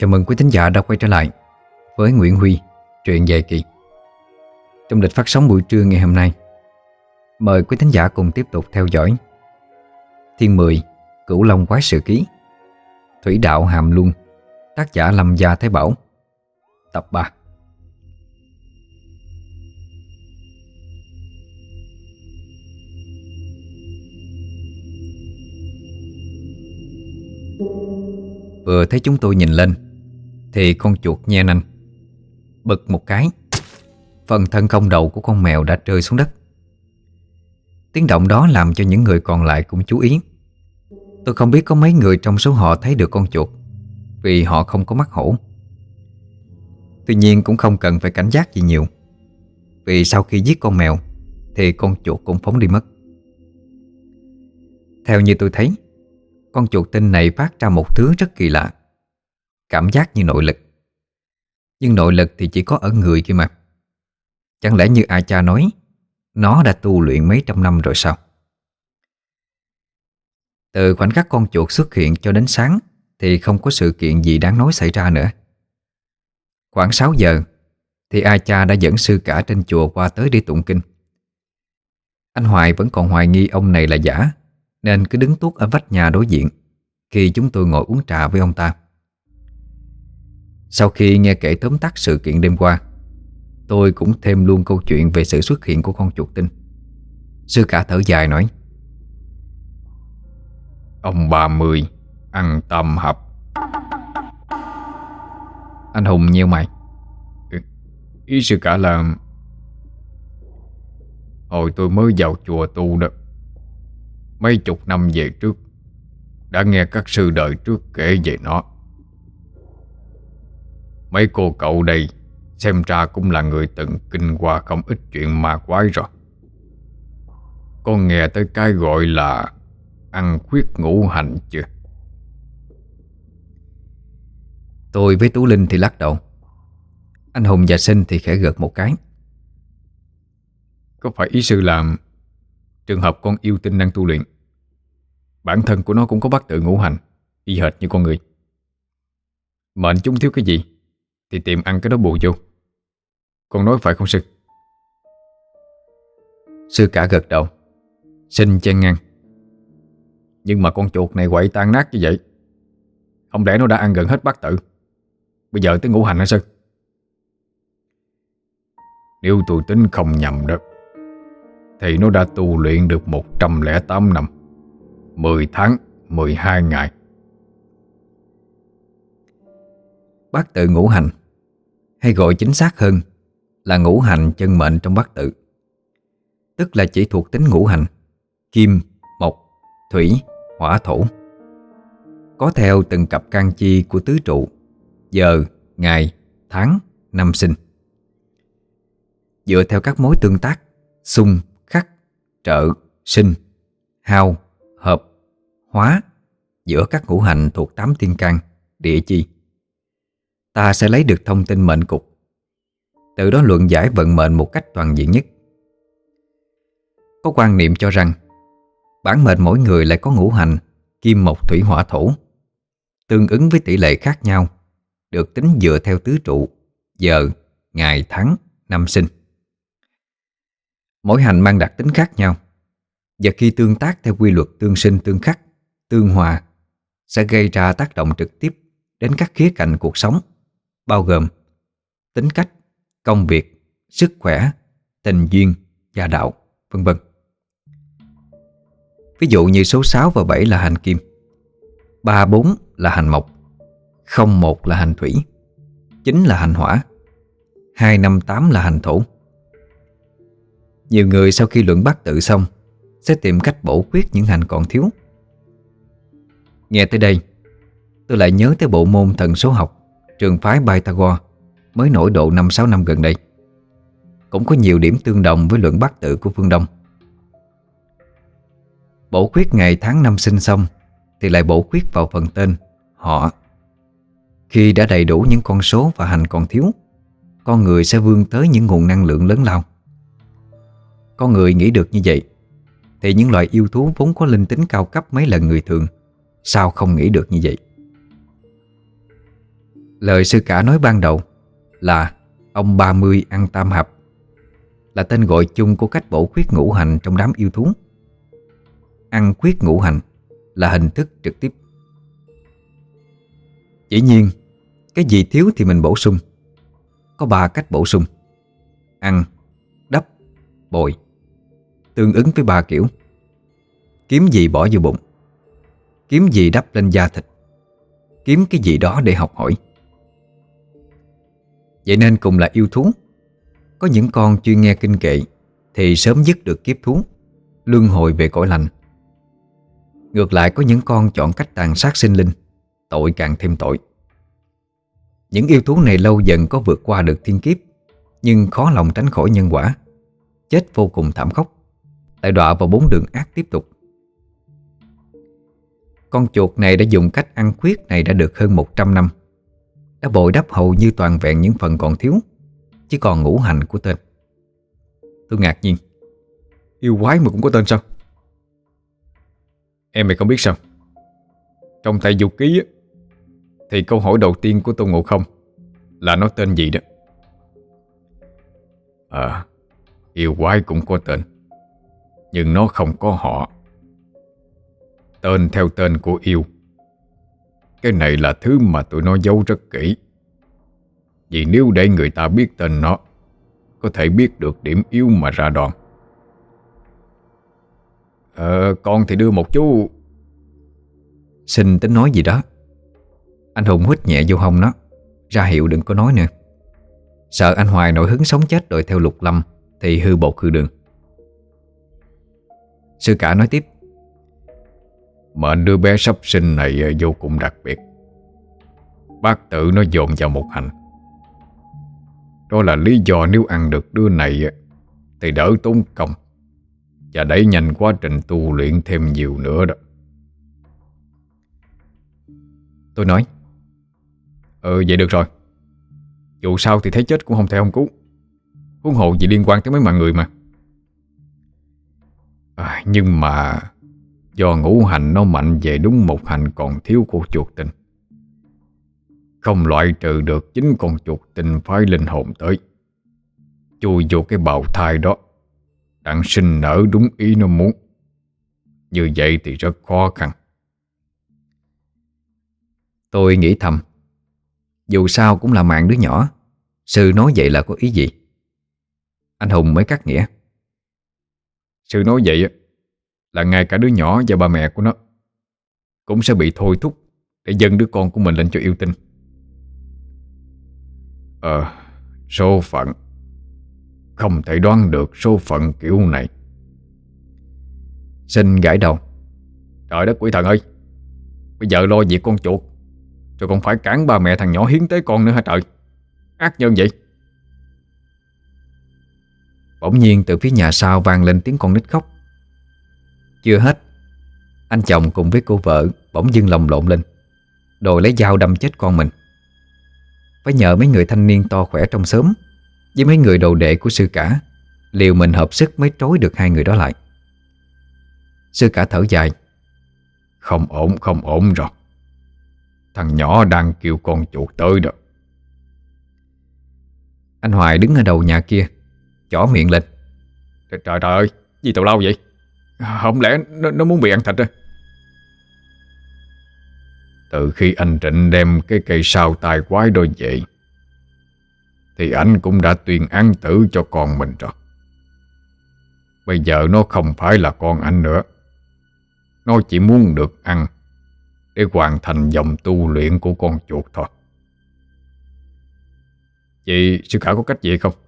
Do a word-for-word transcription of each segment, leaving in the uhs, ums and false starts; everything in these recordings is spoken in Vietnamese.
Chào mừng quý thính giả đã quay trở lại với Nguyễn Huy, truyện dài kỳ. Trong lịch phát sóng buổi trưa ngày hôm nay, mời quý thính giả cùng tiếp tục theo dõi Thiên mười Cửu Long Quái Sự Ký, Thủy Đạo Hàm Luân, tác giả Lâm Gia Thái Bảo, tập ba. Vừa thấy chúng tôi nhìn lên thì con chuột nhe nanh, bực một cái, phần thân không đầu của con mèo đã rơi xuống đất. Tiếng động đó làm cho những người còn lại cũng chú ý. Tôi không biết có mấy người trong số họ thấy được con chuột, vì họ không có mắt hổ. Tuy nhiên cũng không cần phải cảnh giác gì nhiều, vì sau khi giết con mèo thì con chuột cũng phóng đi mất. Theo như tôi thấy, con chuột tinh này phát ra một thứ rất kỳ lạ, cảm giác như nội lực. Nhưng nội lực thì chỉ có ở người kia mà. Chẳng lẽ như ai cha nói, nó đã tu luyện mấy trăm năm rồi sao? Từ khoảnh khắc con chuột xuất hiện cho đến sáng thì không có sự kiện gì đáng nói xảy ra nữa. Khoảng sáu giờ thì ai cha đã dẫn sư cả trên chùa qua tới để tụng kinh. Anh Hoài vẫn còn hoài nghi ông này là giả, nên cứ đứng tuốt ở vách nhà đối diện khi chúng tôi ngồi uống trà với ông ta. Sau khi nghe kể tóm tắt sự kiện đêm qua, tôi cũng thêm luôn câu chuyện về sự xuất hiện của con chuột tinh. Sư cả thở dài nói: Ông ba mươi ăn tam hợp. Anh Hùng nheo mày: Ý sư cả là hồi tôi mới vào chùa tu đó, mấy chục năm về trước, đã nghe các sư đời trước kể về nó. Mấy cô cậu đây xem ra cũng là người từng kinh qua không ít chuyện ma quái rồi. Con nghe tới cái gọi là ăn khuyết ngũ hành chưa? Tôi với Tú Linh thì lắc đầu. Anh Hùng và Sinh thì khẽ gật một cái. Có phải ý sư làm trường hợp con yêu tinh đang tu luyện, bản thân của nó cũng có bát tự ngũ hành y hệt như con người. Mệnh chúng thiếu cái gì thì tìm ăn cái đó bù vô. Con nói phải không sư? Sư cả gật đầu. Sinh chen ngang: Nhưng mà con chuột này quậy tan nát như vậy, không lẽ nó đã ăn gần hết bát tự, bây giờ tới ngũ hành hả sư? Nếu tôi tính không nhầm đó, thì nó đã tu luyện được một trăm lẻ tám năm, mười tháng, mười hai ngày. Bát tự ngũ hành, hay gọi chính xác hơn là ngũ hành chân mệnh trong bát tự, tức là chỉ thuộc tính ngũ hành: kim, mộc, thủy, hỏa, thổ. Có theo từng cặp can chi của tứ trụ: giờ, ngày, tháng, năm sinh. Dựa theo các mối tương tác xung, khắc, trợ, sinh, hao, hợp, hóa giữa các ngũ hành thuộc tám thiên can, địa chi, ta sẽ lấy được thông tin mệnh cục, từ đó luận giải vận mệnh một cách toàn diện nhất. Có quan niệm cho rằng bản mệnh mỗi người lại có ngũ hành kim, mộc, thủy, hỏa, thổ, tương ứng với tỷ lệ khác nhau, được tính dựa theo tứ trụ: giờ, ngày, tháng, năm sinh. Mỗi hành mang đặc tính khác nhau, và khi tương tác theo quy luật tương sinh tương khắc, tương hòa, sẽ gây ra tác động trực tiếp đến các khía cạnh cuộc sống, bao gồm tính cách, công việc, sức khỏe, tình duyên, gia đạo, vân vân. Ví dụ như số sáu và bảy là hành kim, ba, bốn là hành mộc, không, một là hành thủy, chín là hành hỏa, hai, năm, tám là hành thổ. Nhiều người sau khi luận bát tự xong sẽ tìm cách bổ khuyết những hành còn thiếu. Nghe tới đây, tôi lại nhớ tới bộ môn thần số học trường phái Pythagore mới nổi độ năm sáu năm gần đây, cũng có nhiều điểm tương đồng với luận bát tự của phương Đông. Bổ khuyết ngày tháng năm sinh xong thì lại bổ khuyết vào phần tên, họ. Khi đã đầy đủ những con số và hành còn thiếu, con người sẽ vươn tới những nguồn năng lượng lớn lao. Con người nghĩ được như vậy thì những loài yêu thú vốn có linh tính cao cấp mấy lần người thường sao không nghĩ được như vậy? Lời sư cả nói ban đầu là ông ba mươi ăn tam hợp, là tên gọi chung của cách bổ khuyết ngũ hành trong đám yêu thú. Ăn khuyết ngũ hành là hình thức trực tiếp. Dĩ nhiên, cái gì thiếu thì mình bổ sung. Có ba cách bổ sung: ăn, đắp, bồi, tương ứng với ba kiểu. Kiếm gì bỏ vô bụng, kiếm gì đắp lên da thịt, kiếm cái gì đó để học hỏi. Vậy nên cùng là yêu thú, có những con chuyên nghe kinh kệ thì sớm dứt được kiếp thú, luân hồi về cõi lành. Ngược lại, có những con chọn cách tàn sát sinh linh, tội càng thêm tội. Những yêu thú này lâu dần có vượt qua được thiên kiếp, nhưng khó lòng tránh khỏi nhân quả, chết vô cùng thảm khốc, lại đọa vào bốn đường ác tiếp tục. Con chuột này đã dùng cách ăn khuyết này đã được hơn một trăm năm, đã bồi đắp hầu như toàn vẹn những phần còn thiếu, chỉ còn ngũ hành của tên. Tôi ngạc nhiên: yêu quái mà cũng có tên sao? Em mày không biết sao? Trong Tây Du Ký á, thì câu hỏi đầu tiên của Tôn Ngộ Không là nó tên gì đó. À, yêu quái cũng có tên, nhưng nó không có họ. Tên theo tên của yêu. Cái này là thứ mà tụi nó giấu rất kỹ. Vì nếu để người ta biết tên nó, có thể biết được điểm yếu mà ra đòn. Ờ, con thì đưa một chú. Xin tính nói gì đó. Anh Hùng hít nhẹ vô hông nó, ra hiệu đừng có nói nữa. Sợ anh Hoài nổi hứng sống chết đuổi theo Lục Lâm thì hư bột hư đường. Sư cả nói tiếp: mệnh đứa bé sắp sinh này vô cùng đặc biệt. Bác tự nó dồn vào một hành. Đó là lý do nếu ăn được đứa này thì đỡ tốn công và đẩy nhanh quá trình tu luyện thêm nhiều nữa đó. Tôi nói: Ừ, vậy được rồi. Dù sao thì thấy chết cũng không thể không cứu, huống hồ gì liên quan tới mấy mạng người mà. À, nhưng mà do ngũ hành nó mạnh về đúng một hành còn thiếu của chuột tinh, không loại trừ được chính con chuột tinh phái linh hồn tới, chui vô cái bào thai đó, đặng sinh nở đúng ý nó muốn. Như vậy thì rất khó khăn. Tôi nghĩ thầm, dù sao cũng là mạng đứa nhỏ, sư nói vậy là có ý gì? Anh Hùng mới cắt nghĩa: sư nói vậy là ngay cả đứa nhỏ và ba mẹ của nó cũng sẽ bị thôi thúc để dâng đứa con của mình lên cho yêu tinh. Ờ, số phận. Không thể đoán được số phận kiểu này. Sinh gãi đầu: trời đất quỷ thần ơi, bây giờ lo việc con chuột rồi còn phải cản ba mẹ thằng nhỏ hiến tế con nữa hả trời? Ác nhân vậy. Bỗng nhiên từ phía nhà sau vang lên tiếng con nít khóc. Chưa hết, anh chồng cùng với cô vợ bỗng dưng lồng lộn lên, đòi lấy dao đâm chết con mình. Phải nhờ mấy người thanh niên to khỏe trong xóm với mấy người đồ đệ của sư cả liều mình hợp sức mới trối được hai người đó lại. Sư cả thở dài: không ổn, không ổn rồi. Thằng nhỏ đang kêu con chuột tới đó. Anh Hoài đứng ở đầu nhà kia chỏ miệng lên: Trời trời, trời ơi, gì tào lao vậy? Không lẽ nó, nó muốn bị ăn thịt à? Từ khi anh Trịnh đem cái cây sao tai quái đôi về thì anh cũng đã tuyên án tử cho con mình rồi. Bây giờ nó không phải là con anh nữa. Nó chỉ muốn được ăn để hoàn thành dòng tu luyện của con chuột thôi. Chị sư cả có cách gì không?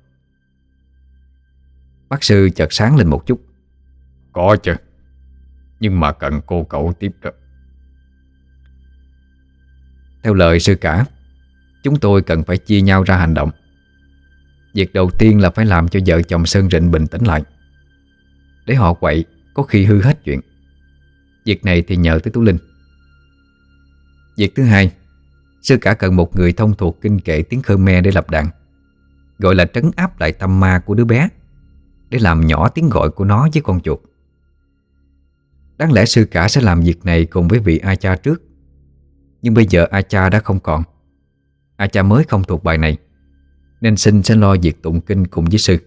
Bác sư chợt sáng lên một chút: có chứ, nhưng mà cần cô cậu tiếp đó. Theo lời sư cả, chúng tôi cần phải chia nhau ra hành động. Việc đầu tiên là phải làm cho vợ chồng Sơn Rịnh bình tĩnh lại. Để họ quậy có khi hư hết chuyện. Việc này thì nhờ tới Tú Linh. Việc thứ hai, sư cả cần một người thông thuộc kinh kệ tiếng Khmer để lập đàn, gọi là trấn áp lại tâm ma của đứa bé, để làm nhỏ tiếng gọi của nó với con chuột. Đáng lẽ sư cả sẽ làm việc này cùng với vị A Cha trước, nhưng bây giờ A Cha đã không còn. A cha mới không thuộc bài này, nên xin sẽ lo việc tụng kinh cùng với sư.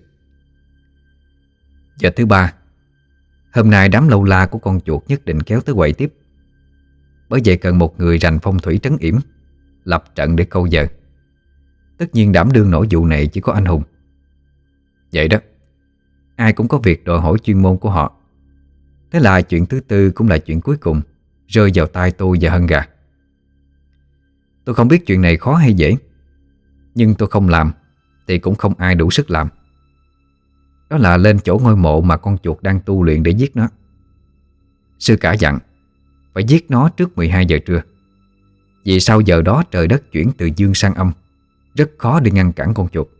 Giờ thứ ba, hôm nay đám lâu la của con chuột nhất định kéo tới quậy tiếp. Bởi vậy cần một người rành phong thủy trấn yểm, lập trận để câu giờ. Tất nhiên đảm đương nổi vụ này chỉ có anh Hùng. Vậy đó, ai cũng có việc đòi hỏi chuyên môn của họ. Thế là chuyện thứ tư cũng là chuyện cuối cùng rơi vào tay tôi và Hân Gà. Tôi không biết chuyện này khó hay dễ, nhưng tôi không làm thì cũng không ai đủ sức làm. Đó là lên chỗ ngôi mộ mà con chuột đang tu luyện để giết nó. Sư cả dặn phải giết nó trước mười hai giờ trưa, vì sau giờ đó trời đất chuyển từ dương sang âm, rất khó để ngăn cản con chuột.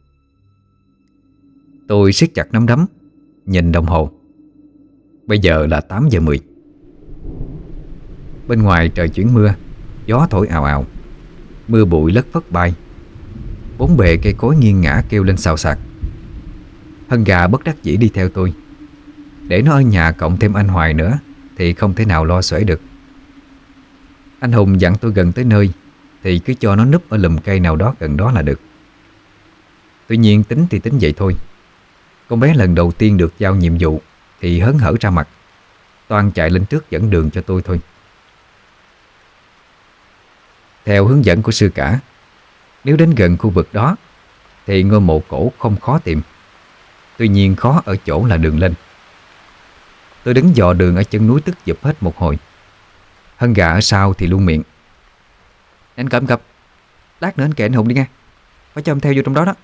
Tôi siết chặt nắm đấm, nhìn đồng hồ. Bây giờ là tám giờ mười. Bên ngoài trời chuyển mưa, gió thổi ào ào, mưa bụi lất phất bay. Bốn bề cây cối nghiêng ngã kêu lên xào xạc. Hân Gà bất đắc dĩ đi theo tôi. Để nó ở nhà cộng thêm anh Hoài nữa thì không thể nào lo xuể được. Anh Hùng dặn tôi gần tới nơi thì cứ cho nó núp ở lùm cây nào đó gần đó là được. Tuy nhiên tính thì tính vậy thôi. Con bé lần đầu tiên được giao nhiệm vụ thì hớn hở ra mặt, toan chạy lên trước dẫn đường cho tôi thôi. Theo hướng dẫn của sư cả, nếu đến gần khu vực đó thì ngôi mộ cổ không khó tìm. Tuy nhiên khó ở chỗ là đường lên. Tôi đứng dò đường ở chân núi tức giục hết một hồi. Hân Gà ở sau thì luôn miệng: Anh cập cập, lát nữa anh kể anh Hùng đi nghe, phải cho em theo vô trong đó đó.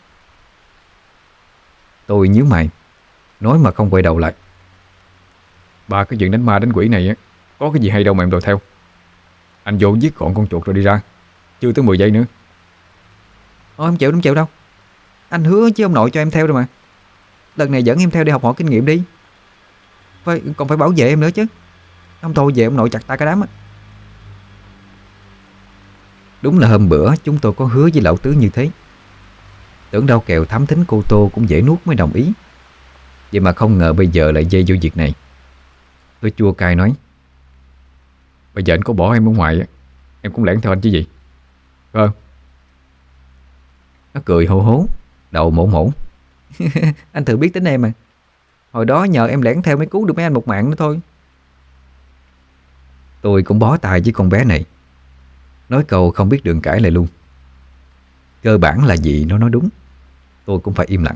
Tôi nhíu mày, nói mà không quay đầu lại: Ba cái chuyện đánh ma đánh quỷ này á, có cái gì hay đâu mà em đòi theo. Anh vô giết gọn con chuột rồi đi ra, chưa tới mười giây nữa. Ôi em chịu không chịu đâu. Anh hứa chứ ông nội cho em theo rồi mà. Lần này dẫn em theo để học hỏi kinh nghiệm đi. Phải, còn phải bảo vệ em nữa chứ. Không thôi về ông nội chặt ta cả đám á. Đúng là hôm bữa chúng tôi có hứa với lão tứ như thế. Tưởng đâu kèo thám thính cô Tô cũng dễ nuốt mới đồng ý. Vậy mà không ngờ bây giờ lại dây vô việc này. Tôi chua cay nói: Bây giờ anh có bỏ em ở ngoài á, em cũng lẻn theo anh chứ gì. Phải không? Nó cười hô hố, đầu mổ mổ. Anh thử biết tính em à. Hồi đó nhờ em lẻn theo mới cứu được mấy anh một mạng nữa thôi. Tôi cũng bó tay với con bé này, nói câu không biết đường cãi lại luôn. Cơ bản là gì nó nói đúng, tôi cũng phải im lặng.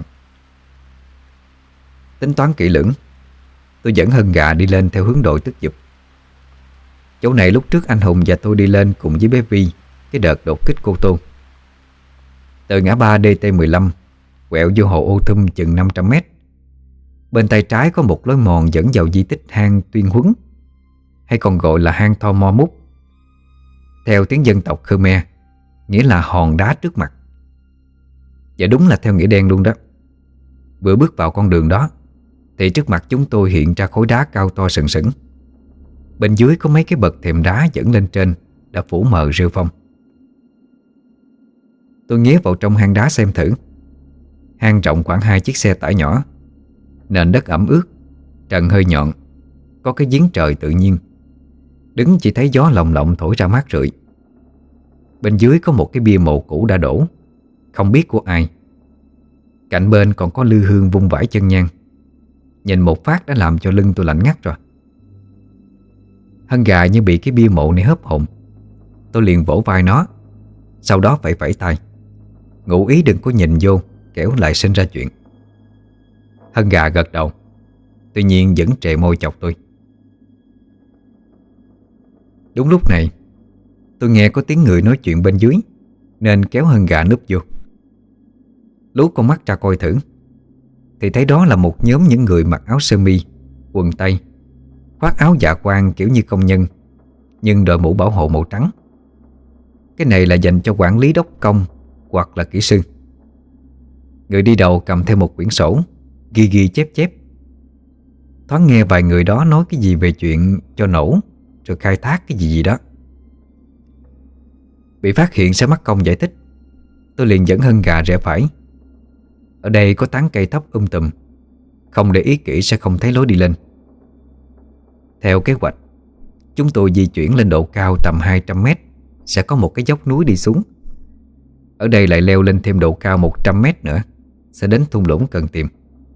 Tính toán kỹ lưỡng, tôi dẫn Hân Gà đi lên theo hướng đội tức giục. Chỗ này lúc trước anh Hùng và tôi đi lên cùng với bé Vi cái đợt đột kích cô Tô. Từ ngã ba D T mười lăm quẹo vô hồ Ô Thum chừng năm trăm mét. Bên tay trái có một lối mòn dẫn vào di tích hang Tuyên Huấn, hay còn gọi là hang Tho Mo Mút. Theo tiếng dân tộc Khmer, nghĩa là hòn đá trước mặt. Và đúng là theo nghĩa đen luôn đó. Vừa bước vào con đường đó thì trước mặt chúng tôi hiện ra khối đá cao to sừng sững. Bên dưới có mấy cái bậc thềm đá dẫn lên trên đã phủ mờ rêu phong. Tôi nghía vào trong hang đá xem thử. Hang rộng khoảng hai chiếc xe tải nhỏ, nền đất ẩm ướt, trần hơi nhọn, có cái giếng trời tự nhiên. Đứng chỉ thấy gió lồng lộng thổi ra mát rượi. Bên dưới có một cái bia mộ cũ đã đổ, không biết của ai. Cạnh bên còn có lư hương vung vãi chân nhang. Nhìn một phát đã làm cho lưng tôi lạnh ngắt rồi. Hân Gà như bị cái bia mộ này hớp hồn. Tôi liền vỗ vai nó, sau đó vẫy vẫy tay, ngụ ý đừng có nhìn vô, kẻo lại sinh ra chuyện. Hân Gà gật đầu, tuy nhiên vẫn trề môi chọc tôi. Đúng lúc này tôi nghe có tiếng người nói chuyện bên dưới, nên kéo Hân Gà núp vô. Lú con mắt ra coi thử thì thấy đó là một nhóm những người mặc áo sơ mi, quần tây, khoác áo dạ quang kiểu như công nhân, nhưng đội mũ bảo hộ màu trắng. Cái này là dành cho quản lý đốc công hoặc là kỹ sư. Người đi đầu cầm theo một quyển sổ, ghi ghi chép chép. Thoáng nghe vài người đó nói cái gì về chuyện cho nổ rồi khai thác cái gì gì đó. Bị phát hiện sẽ mắc công giải thích, tôi liền dẫn Hân Gà rẽ phải. Ở đây có tán cây thấp um tùm, không để ý kỹ sẽ không thấy lối đi lên. Theo kế hoạch, chúng tôi di chuyển lên độ cao tầm hai trăm mét, sẽ có một cái dốc núi đi xuống. Ở đây lại leo lên thêm độ cao một trăm mét nữa, sẽ đến thung lũng cần tìm.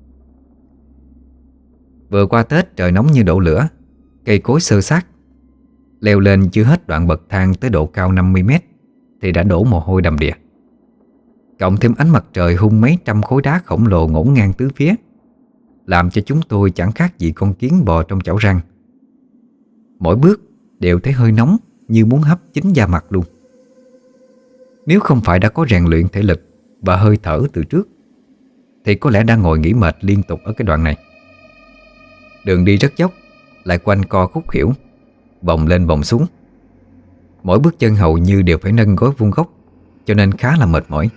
Vừa qua Tết trời nóng như đổ lửa, cây cối xơ xác. Leo lên chưa hết đoạn bậc thang tới độ cao năm mươi mét thì đã đổ mồ hôi đầm đìa. Cộng thêm ánh mặt trời hung mấy trăm khối đá khổng lồ ngổn ngang tứ phía, làm cho chúng tôi chẳng khác gì con kiến bò trong chảo rang. Mỗi bước đều thấy hơi nóng, như muốn hấp chín da mặt luôn. Nếu không phải đã có rèn luyện thể lực và hơi thở từ trước thì có lẽ đang ngồi nghỉ mệt liên tục ở cái đoạn này. Đường đi rất dốc, lại quanh co khúc khuỷu, vòng lên vòng xuống. Mỗi bước chân hầu như đều phải nâng gối vuông góc, cho nên khá là mệt mỏi.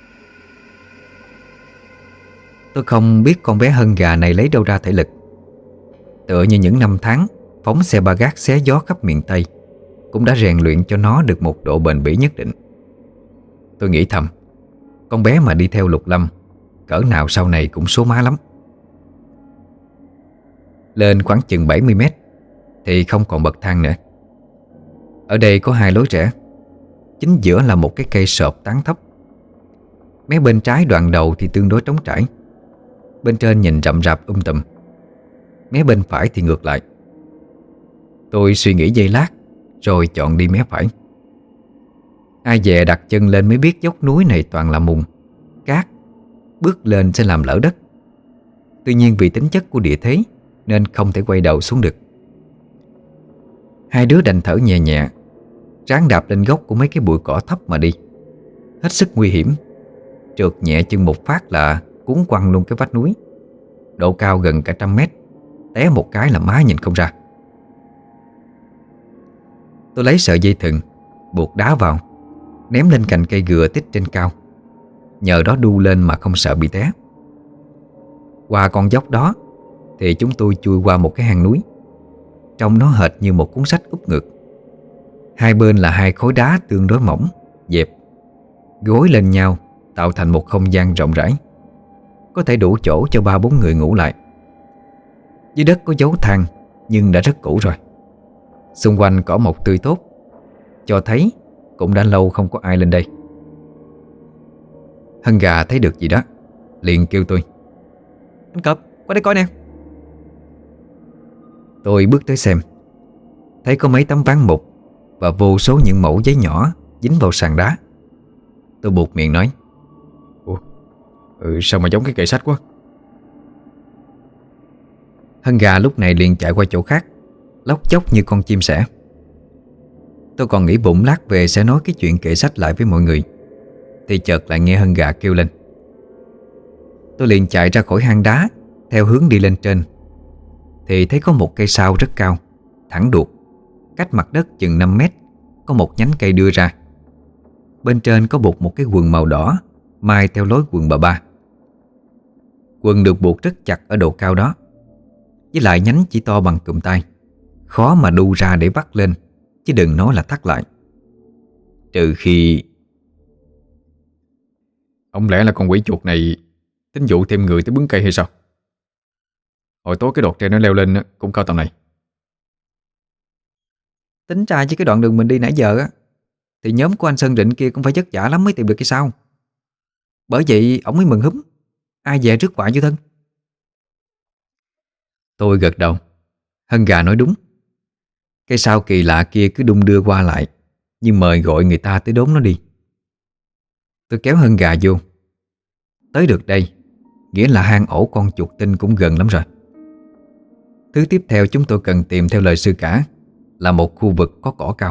Tôi không biết con bé Hân Gà này lấy đâu ra thể lực. Tựa như những năm tháng phóng xe ba gác xé gió khắp miền Tây cũng đã rèn luyện cho nó được một độ bền bỉ nhất định. Tôi nghĩ thầm, con bé mà đi theo Lục Lâm, cỡ nào sau này cũng số má lắm. Lên khoảng chừng bảy mươi mét thì không còn bậc thang nữa. Ở đây có hai lối rẽ. Chính giữa là một cái cây sộp tán thấp. Mé bên trái đoạn đầu thì tương đối trống trải, bên trên nhìn rậm rạp um tùm. Mé bên phải thì ngược lại. Tôi suy nghĩ giây lát rồi chọn đi mé phải. Ai dè đặt chân lên mới biết dốc núi này toàn là mùng, cát, bước lên sẽ làm lỡ đất. Tuy nhiên vì tính chất của địa thế nên không thể quay đầu xuống được. Hai đứa đành thở nhẹ nhẹ, ráng đạp lên gốc của mấy cái bụi cỏ thấp mà đi. Hết sức nguy hiểm. Trượt nhẹ chân một phát là cuốn quăng luôn cái vách núi, độ cao gần cả trăm mét. Té một cái là má nhìn không ra. Tôi lấy sợi dây thừng buộc đá vào, ném lên cành cây gừa tích trên cao. Nhờ đó đu lên mà không sợ bị té. Qua con dốc đó thì chúng tôi chui qua một cái hang núi. Trông nó hệt như một cuốn sách úp ngược. Hai bên là hai khối đá tương đối mỏng, dẹp, gối lên nhau tạo thành một không gian rộng rãi, có thể đủ chỗ cho ba bốn người ngủ lại. Dưới đất có dấu than nhưng đã rất cũ rồi. Xung quanh cỏ mọc tươi tốt, cho thấy cũng đã lâu không có ai lên đây. Hân Gà thấy được gì đó liền kêu tôi: "Anh Cọp, qua đây coi nè." Tôi bước tới xem, thấy có mấy tấm ván mục và vô số những mẩu giấy nhỏ dính vào sàn đá. Tôi buột miệng nói: "Ủa, ừ, sao mà giống cái kệ sách quá." Hân Gà lúc này liền chạy qua chỗ khác, lóc chóc như con chim sẻ. Tôi còn nghĩ bụng lát về sẽ nói cái chuyện kệ sách lại với mọi người, thì chợt lại nghe Hân Gà kêu lên. Tôi liền chạy ra khỏi hang đá theo hướng đi lên trên, thì thấy có một cây sao rất cao, thẳng đuột, cách mặt đất chừng năm mét. Có một nhánh cây đưa ra. Bên trên có buộc một cái quần màu đỏ mai theo lối quần bà ba. Quần được buộc rất chặt ở độ cao đó, với lại nhánh chỉ to bằng cụm tay, khó mà đu ra để vắt lên, chứ đừng nói là thắt lại. Trừ khi... Không lẽ là con quỷ chuột này tính dụ thêm người tới bứng cây hay sao? Hồi tối cái đột tre nó leo lên cũng cao tầm này. Tính ra với cái đoạn đường mình đi nãy giờ á, thì nhóm của anh Sơn Rịnh kia cũng phải vất vả lắm mới tìm được cái sao. Bởi vậy ổng mới mừng húm, ai về rước quả vô thân. Tôi gật đầu. Hân Gà nói đúng. Cái sao kỳ lạ kia cứ đung đưa qua lại, như mời gọi người ta tới đốn nó đi. Tôi kéo Hân Gà vô. Tới được đây, nghĩa là hang ổ con chuột tinh cũng gần lắm rồi. Thứ tiếp theo chúng tôi cần tìm theo lời sư cả là một khu vực có cỏ cao.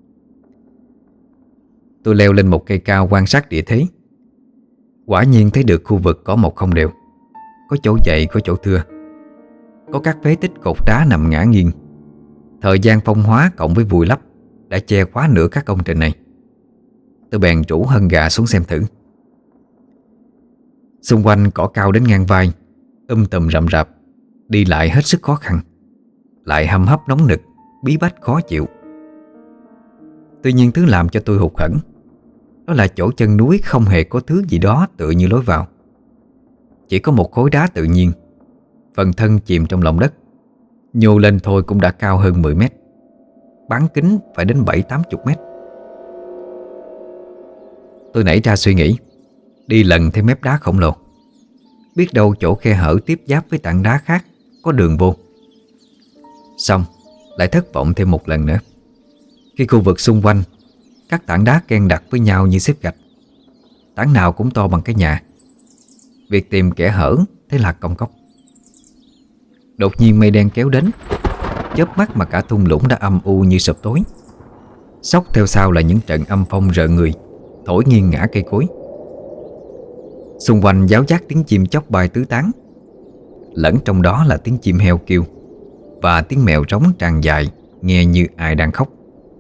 Tôi leo lên một cây cao quan sát địa thế. Quả nhiên thấy được khu vực cỏ mọc không đều, có chỗ dày có chỗ thưa, có các phế tích cột đá nằm ngả nghiêng. Thời gian phong hóa cộng với vùi lấp đã che khóa nửa các công trình này. Tôi bèn rủ Hân Gà xuống xem thử. Xung quanh cỏ cao đến ngang vai, um tùm rậm rạp, đi lại hết sức khó khăn, lại hầm hấp nóng nực, bí bách khó chịu. Tuy nhiên thứ làm cho tôi hụt hẫng đó là chỗ chân núi không hề có thứ gì đó tựa như lối vào. Chỉ có một khối đá tự nhiên, phần thân chìm trong lòng đất, nhô lên thôi cũng đã cao hơn mười mét, bán kính phải đến bảy tám chục mét. Tôi nảy ra suy nghĩ, đi lần theo mép đá khổng lồ. Biết đâu chỗ khe hở tiếp giáp với tảng đá khác có đường vô. Xong lại thất vọng thêm một lần nữa, khi khu vực xung quanh các tảng đá ken đặt với nhau như xếp gạch, tảng nào cũng to bằng cái nhà. Việc tìm kẽ hở thế là công cốc. Đột nhiên mây đen kéo đến, chớp mắt mà cả thung lũng đã âm u như sụp tối. Xốc theo sau là những trận âm phong rợn người, thổi nghiêng ngã cây cối. Xung quanh giáo giác tiếng chim chóc bay tứ tán, lẫn trong đó là tiếng chim heo kêu và tiếng mèo rống tràn dài, nghe như ai đang khóc.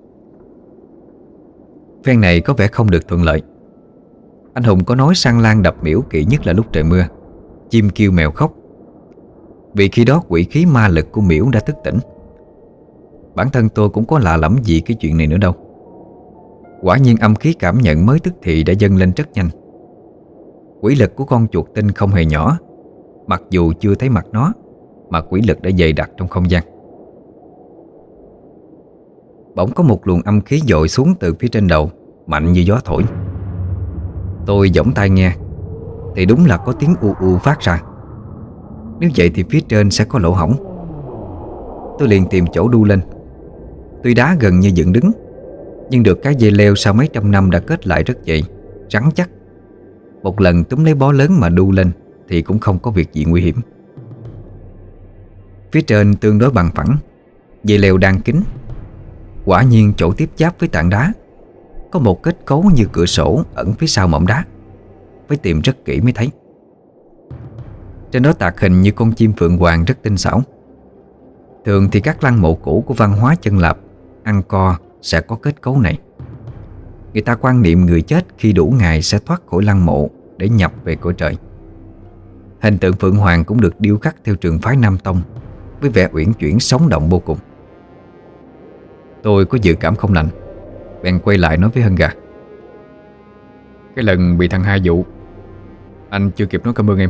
Phen này có vẻ không được thuận lợi. Anh Hùng có nói săn lan đập miễu kỵ nhất là lúc trời mưa, chim kêu mèo khóc, vì khi đó quỷ khí ma lực của miễu đã thức tỉnh. Bản thân tôi cũng có lạ lẫm gì cái chuyện này nữa đâu. Quả nhiên âm khí cảm nhận mới tức thì đã dâng lên rất nhanh. Quỷ lực của con chuột tinh không hề nhỏ, mặc dù chưa thấy mặt nó mà quỷ lực đã dày đặc trong không gian. Bỗng có một luồng âm khí dội xuống từ phía trên đầu, mạnh như gió thổi. Tôi giỏng tai nghe thì đúng là có tiếng u u phát ra. Nếu vậy thì phía trên sẽ có lỗ hổng. Tôi liền tìm chỗ đu lên. Tuy đá gần như dựng đứng, nhưng được cái dây leo sau mấy trăm năm đã kết lại rất dày, rắn chắc. Một lần túm lấy bó lớn mà đu lên thì cũng không có việc gì nguy hiểm. Phía trên tương đối bằng phẳng, dây leo đang kín. Quả nhiên chỗ tiếp giáp với tảng đá có một kết cấu như cửa sổ ẩn phía sau mỏm đá. Phải tìm rất kỹ mới thấy. Trên đó tạc hình như con chim phượng hoàng rất tinh xảo. Thường thì các lăng mộ cũ của văn hóa chân Lạp, Angkor sẽ có kết cấu này. Người ta quan niệm người chết khi đủ ngày sẽ thoát khỏi lăng mộ để nhập về cõi trời. Hình tượng phượng hoàng cũng được điêu khắc theo trường phái Nam Tông, với vẻ uyển chuyển sống động vô cùng. Tôi có dự cảm không lành, bèn quay lại nói với Hân Gà: "Cái lần bị thằng hai dụ, anh chưa kịp nói cảm ơn em."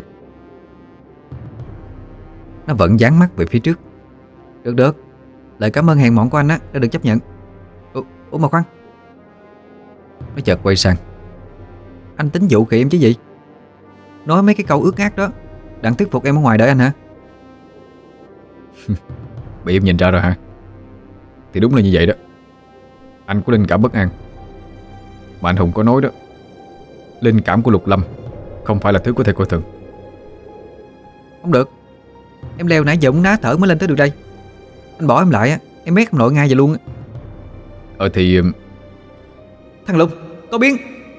Nó vẫn dán mắt về phía trước. "Được được, lời cảm ơn hèn mọn của anh á đã được chấp nhận. Ủa, ủa mà khoan." Nó chợt quay sang: "Anh tính dụ khỉ em chứ gì? Nói mấy cái câu ước ác đó đặng thuyết phục em ở ngoài đợi anh hả?" "Bị em nhìn ra rồi hả? Thì đúng là như vậy đó. Anh có linh cảm bất an. Mà anh Hùng có nói đó, linh cảm của Lục Lâm không phải là thứ có thể coi thường." "Không được, em leo nãy giờ muốn ná thở mới lên tới được đây. Anh bỏ em lại á, em mét không nổi ngay vậy luôn á." "Ờ thì..." "Thằng Lục, có biến!"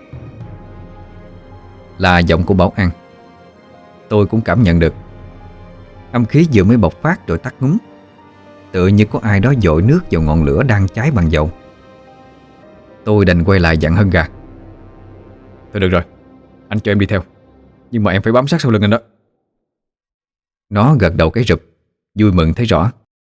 Là giọng của Bảo An. Tôi cũng cảm nhận được. Âm khí vừa mới bộc phát rồi tắt ngúm, tựa như có ai đó dội nước vào ngọn lửa đang cháy bằng dầu. Tôi đành quay lại dặn Hân Gà: "Thôi được rồi, anh cho em đi theo, nhưng mà em phải bám sát sau lưng anh đó." Nó gật đầu cái rụp, vui mừng thấy rõ.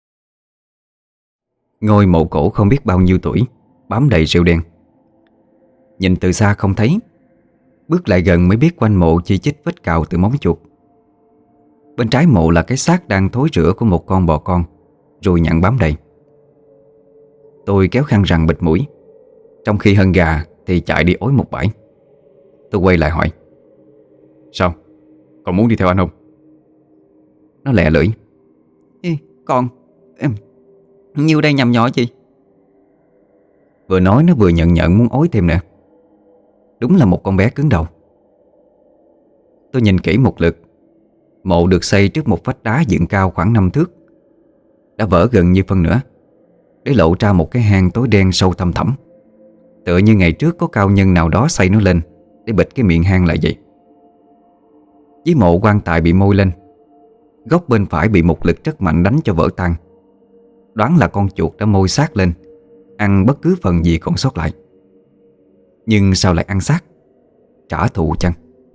Ngôi mộ cổ không biết bao nhiêu tuổi, bám đầy rêu đen. Nhìn từ xa không thấy, bước lại gần mới biết quanh mộ chi chít vết cào từ móng chuột. Bên trái mộ là cái xác đang thối rữa của một con bò con, ruồi nhặn bám đầy. Tôi kéo khăn rằn bịt mũi, trong khi Hân Gà thì chạy đi ối một bãi. Tôi quay lại hỏi: "Sao? Còn muốn đi theo anh không?" Nó lẹ lưỡi: "Ê, con, em nhiêu đây nhầm nhỏ chị." Vừa nói nó vừa nhận nhận muốn ối thêm nữa. Đúng là một con bé cứng đầu. Tôi nhìn kỹ một lượt. Mộ được xây trước một vách đá dựng cao khoảng năm thước, đã vỡ gần như phân nửa, để lộ ra một cái hang tối đen sâu thăm thẳm, tựa như ngày trước có cao nhân nào đó xây nó lên để bịt cái miệng hang lại vậy. Dưới mộ quan tài bị môi lên, góc bên phải bị một lực rất mạnh đánh cho vỡ tan. Đoán là con chuột đã môi sát lên, ăn bất cứ phần gì còn sót lại. Nhưng sao lại ăn xác? Trả thù chăng?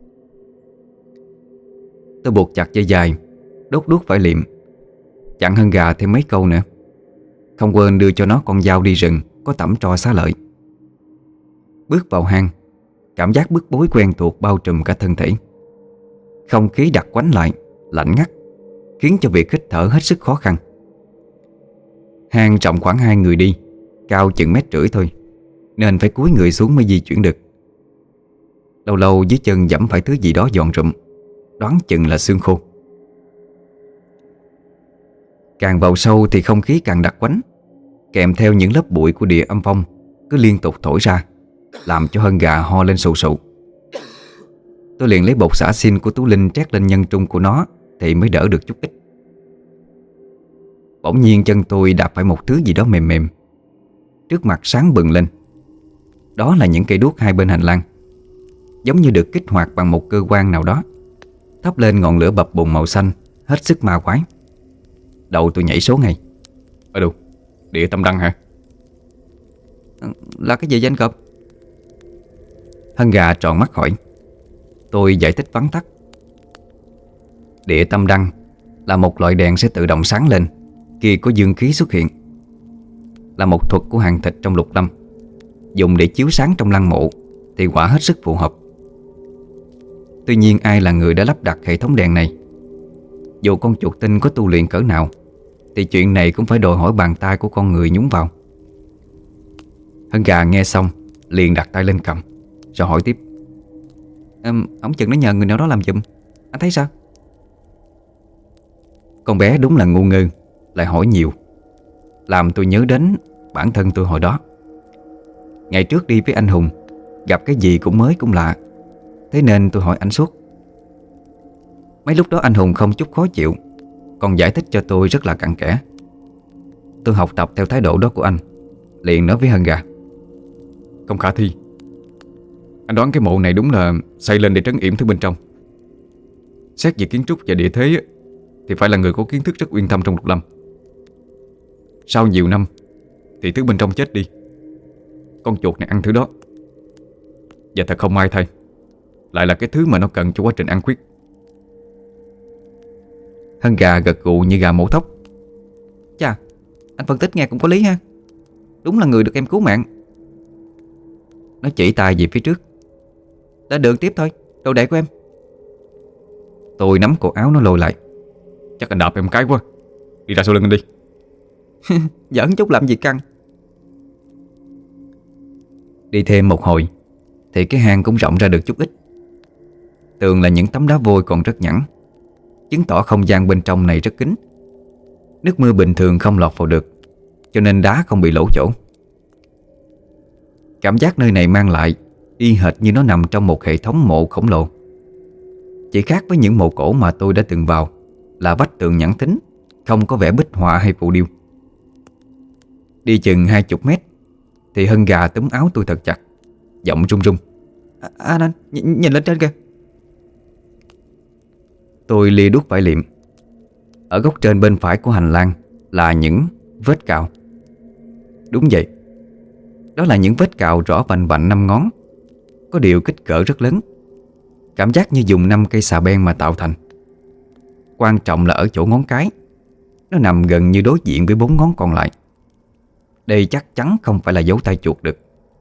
Tôi buộc chặt dây dài, đốt đuốc phải liệm, chặn Hân Gà thêm mấy câu nữa, không quên đưa cho nó con dao đi rừng có tẩm tro xá lợi. Bước vào hang, cảm giác bức bối quen thuộc bao trùm cả thân thể. Không khí đặc quánh lại, lạnh ngắt, khiến cho việc hít thở hết sức khó khăn. Hang rộng khoảng hai người đi, cao chừng mét rưỡi thôi, nên phải cúi người xuống mới di chuyển được. Lâu lâu dưới chân dẫm phải thứ gì đó giòn rụm, đoán chừng là xương khô. Càng vào sâu thì không khí càng đặc quánh, kèm theo những lớp bụi của địa âm phong cứ liên tục thổi ra, làm cho Hân Gà ho lên sù sụ. Tôi liền lấy bột xả xin của Tú Linh trét lên nhân trung của nó thì mới đỡ được chút ít. Bỗng nhiên chân tôi đạp phải một thứ gì đó mềm mềm. Trước mặt sáng bừng lên. Đó là những cây đuốc hai bên hành lang, giống như được kích hoạt bằng một cơ quan nào đó, thắp lên ngọn lửa bập bùng màu xanh, hết sức ma quái. Đầu tôi nhảy số ngay. Ở đâu? Địa tâm đăng hả? Là cái gì vậy anh Cọp? Hân Gà tròn mắt hỏi. Tôi giải thích vắn tắt. Địa tâm đăng là một loại đèn sẽ tự động sáng lên khi có dương khí xuất hiện, là một thuật của hàng thịt trong lục lâm, dùng để chiếu sáng trong lăng mộ thì quả hết sức phù hợp. Tuy nhiên ai là người đã lắp đặt hệ thống đèn này, dù con chuột tinh có tu luyện cỡ nào, thì chuyện này cũng phải đòi hỏi bàn tay của con người nhúng vào. Hân Gà nghe xong liền đặt tay lên cầm, rồi hỏi tiếp. um, Ông chừng nó nhờ người nào đó làm giùm, anh thấy sao? Con bé đúng là ngu ngơ, lại hỏi nhiều, làm tôi nhớ đến bản thân tôi hồi đó. Ngày trước đi với anh Hùng, gặp cái gì cũng mới cũng lạ, thế nên tôi hỏi anh suốt. Mấy lúc đó anh Hùng không chút khó chịu, còn giải thích cho tôi rất là cặn kẽ. Tôi học tập theo thái độ đó của anh, liền nói với Hân Gà. Không khả thi. Anh đoán cái mộ này đúng là xây lên để trấn yểm thứ bên trong. Xét về kiến trúc và địa thế thì phải là người có kiến thức rất uyên thâm trong lục lâm. Sau nhiều năm thì thứ bên trong chết đi, con chuột này ăn thứ đó. Và thật không may thay, lại là cái thứ mà nó cần cho quá trình ăn khuyết. Hân Gà gật gù như gà mổ thóc. Chà, anh phân tích nghe cũng có lý ha. Đúng là người được em cứu mạng. Nó chỉ tay về phía trước. Đã đường tiếp thôi, đồ đệ của em. Tôi nắm cổ áo nó lôi lại. Chắc anh đạp em cái quá. Đi ra sau lưng anh đi. Giỡn chút làm gì căng. Đi thêm một hồi thì cái hang cũng rộng ra được chút ít. Tường là những tấm đá vôi còn rất nhẵn, chứng tỏ không gian bên trong này rất kín. Nước mưa bình thường không lọt vào được, cho nên đá không bị lỗ chỗ. Cảm giác nơi này mang lại y hệt như nó nằm trong một hệ thống mộ khổng lồ. Chỉ khác với những mộ cổ mà tôi đã từng vào là vách tường nhẵn thính, không có vẻ bích họa hay phù điêu. Đi chừng hai chục mét thì Hân Gà túm áo tôi thật chặt, giọng run run. À, anh anh, nhìn, nhìn lên trên kìa. Tôi lia đuốc vải liệm. Ở góc trên bên phải của hành lang là những vết cào. Đúng vậy, đó là những vết cào rõ vành vạnh năm ngón, có điều kích cỡ rất lớn, cảm giác như dùng năm cây xà beng mà tạo thành. Quan trọng là ở chỗ ngón cái, nó nằm gần như đối diện với bốn ngón còn lại. Đây chắc chắn không phải là dấu tay chuột được.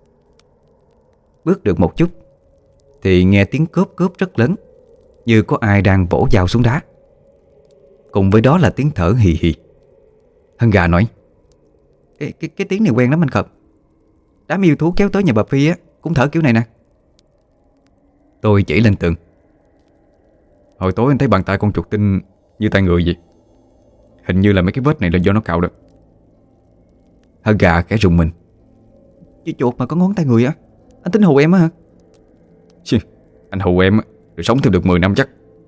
Bước được một chút thì nghe tiếng cốp cốp rất lớn, như có ai đang vỗ dao xuống đá. Cùng với đó là tiếng thở hì hì. Hân Gà nói. Cái, cái, cái tiếng này quen lắm anh Khập. Đám yêu thú kéo tới nhà bà Phi á cũng thở kiểu này nè. Tôi chỉ lên tường. Hồi tối anh thấy bàn tay con chuột tinh như tay người vậy. Hình như là mấy cái vết này là do nó cạo đó. Hân Gà khẽ rùng mình. Chứ chuột mà có ngón tay người á, anh tính hù em á hả? Chứ, anh hù em á, rồi sống thêm được mười năm chắc.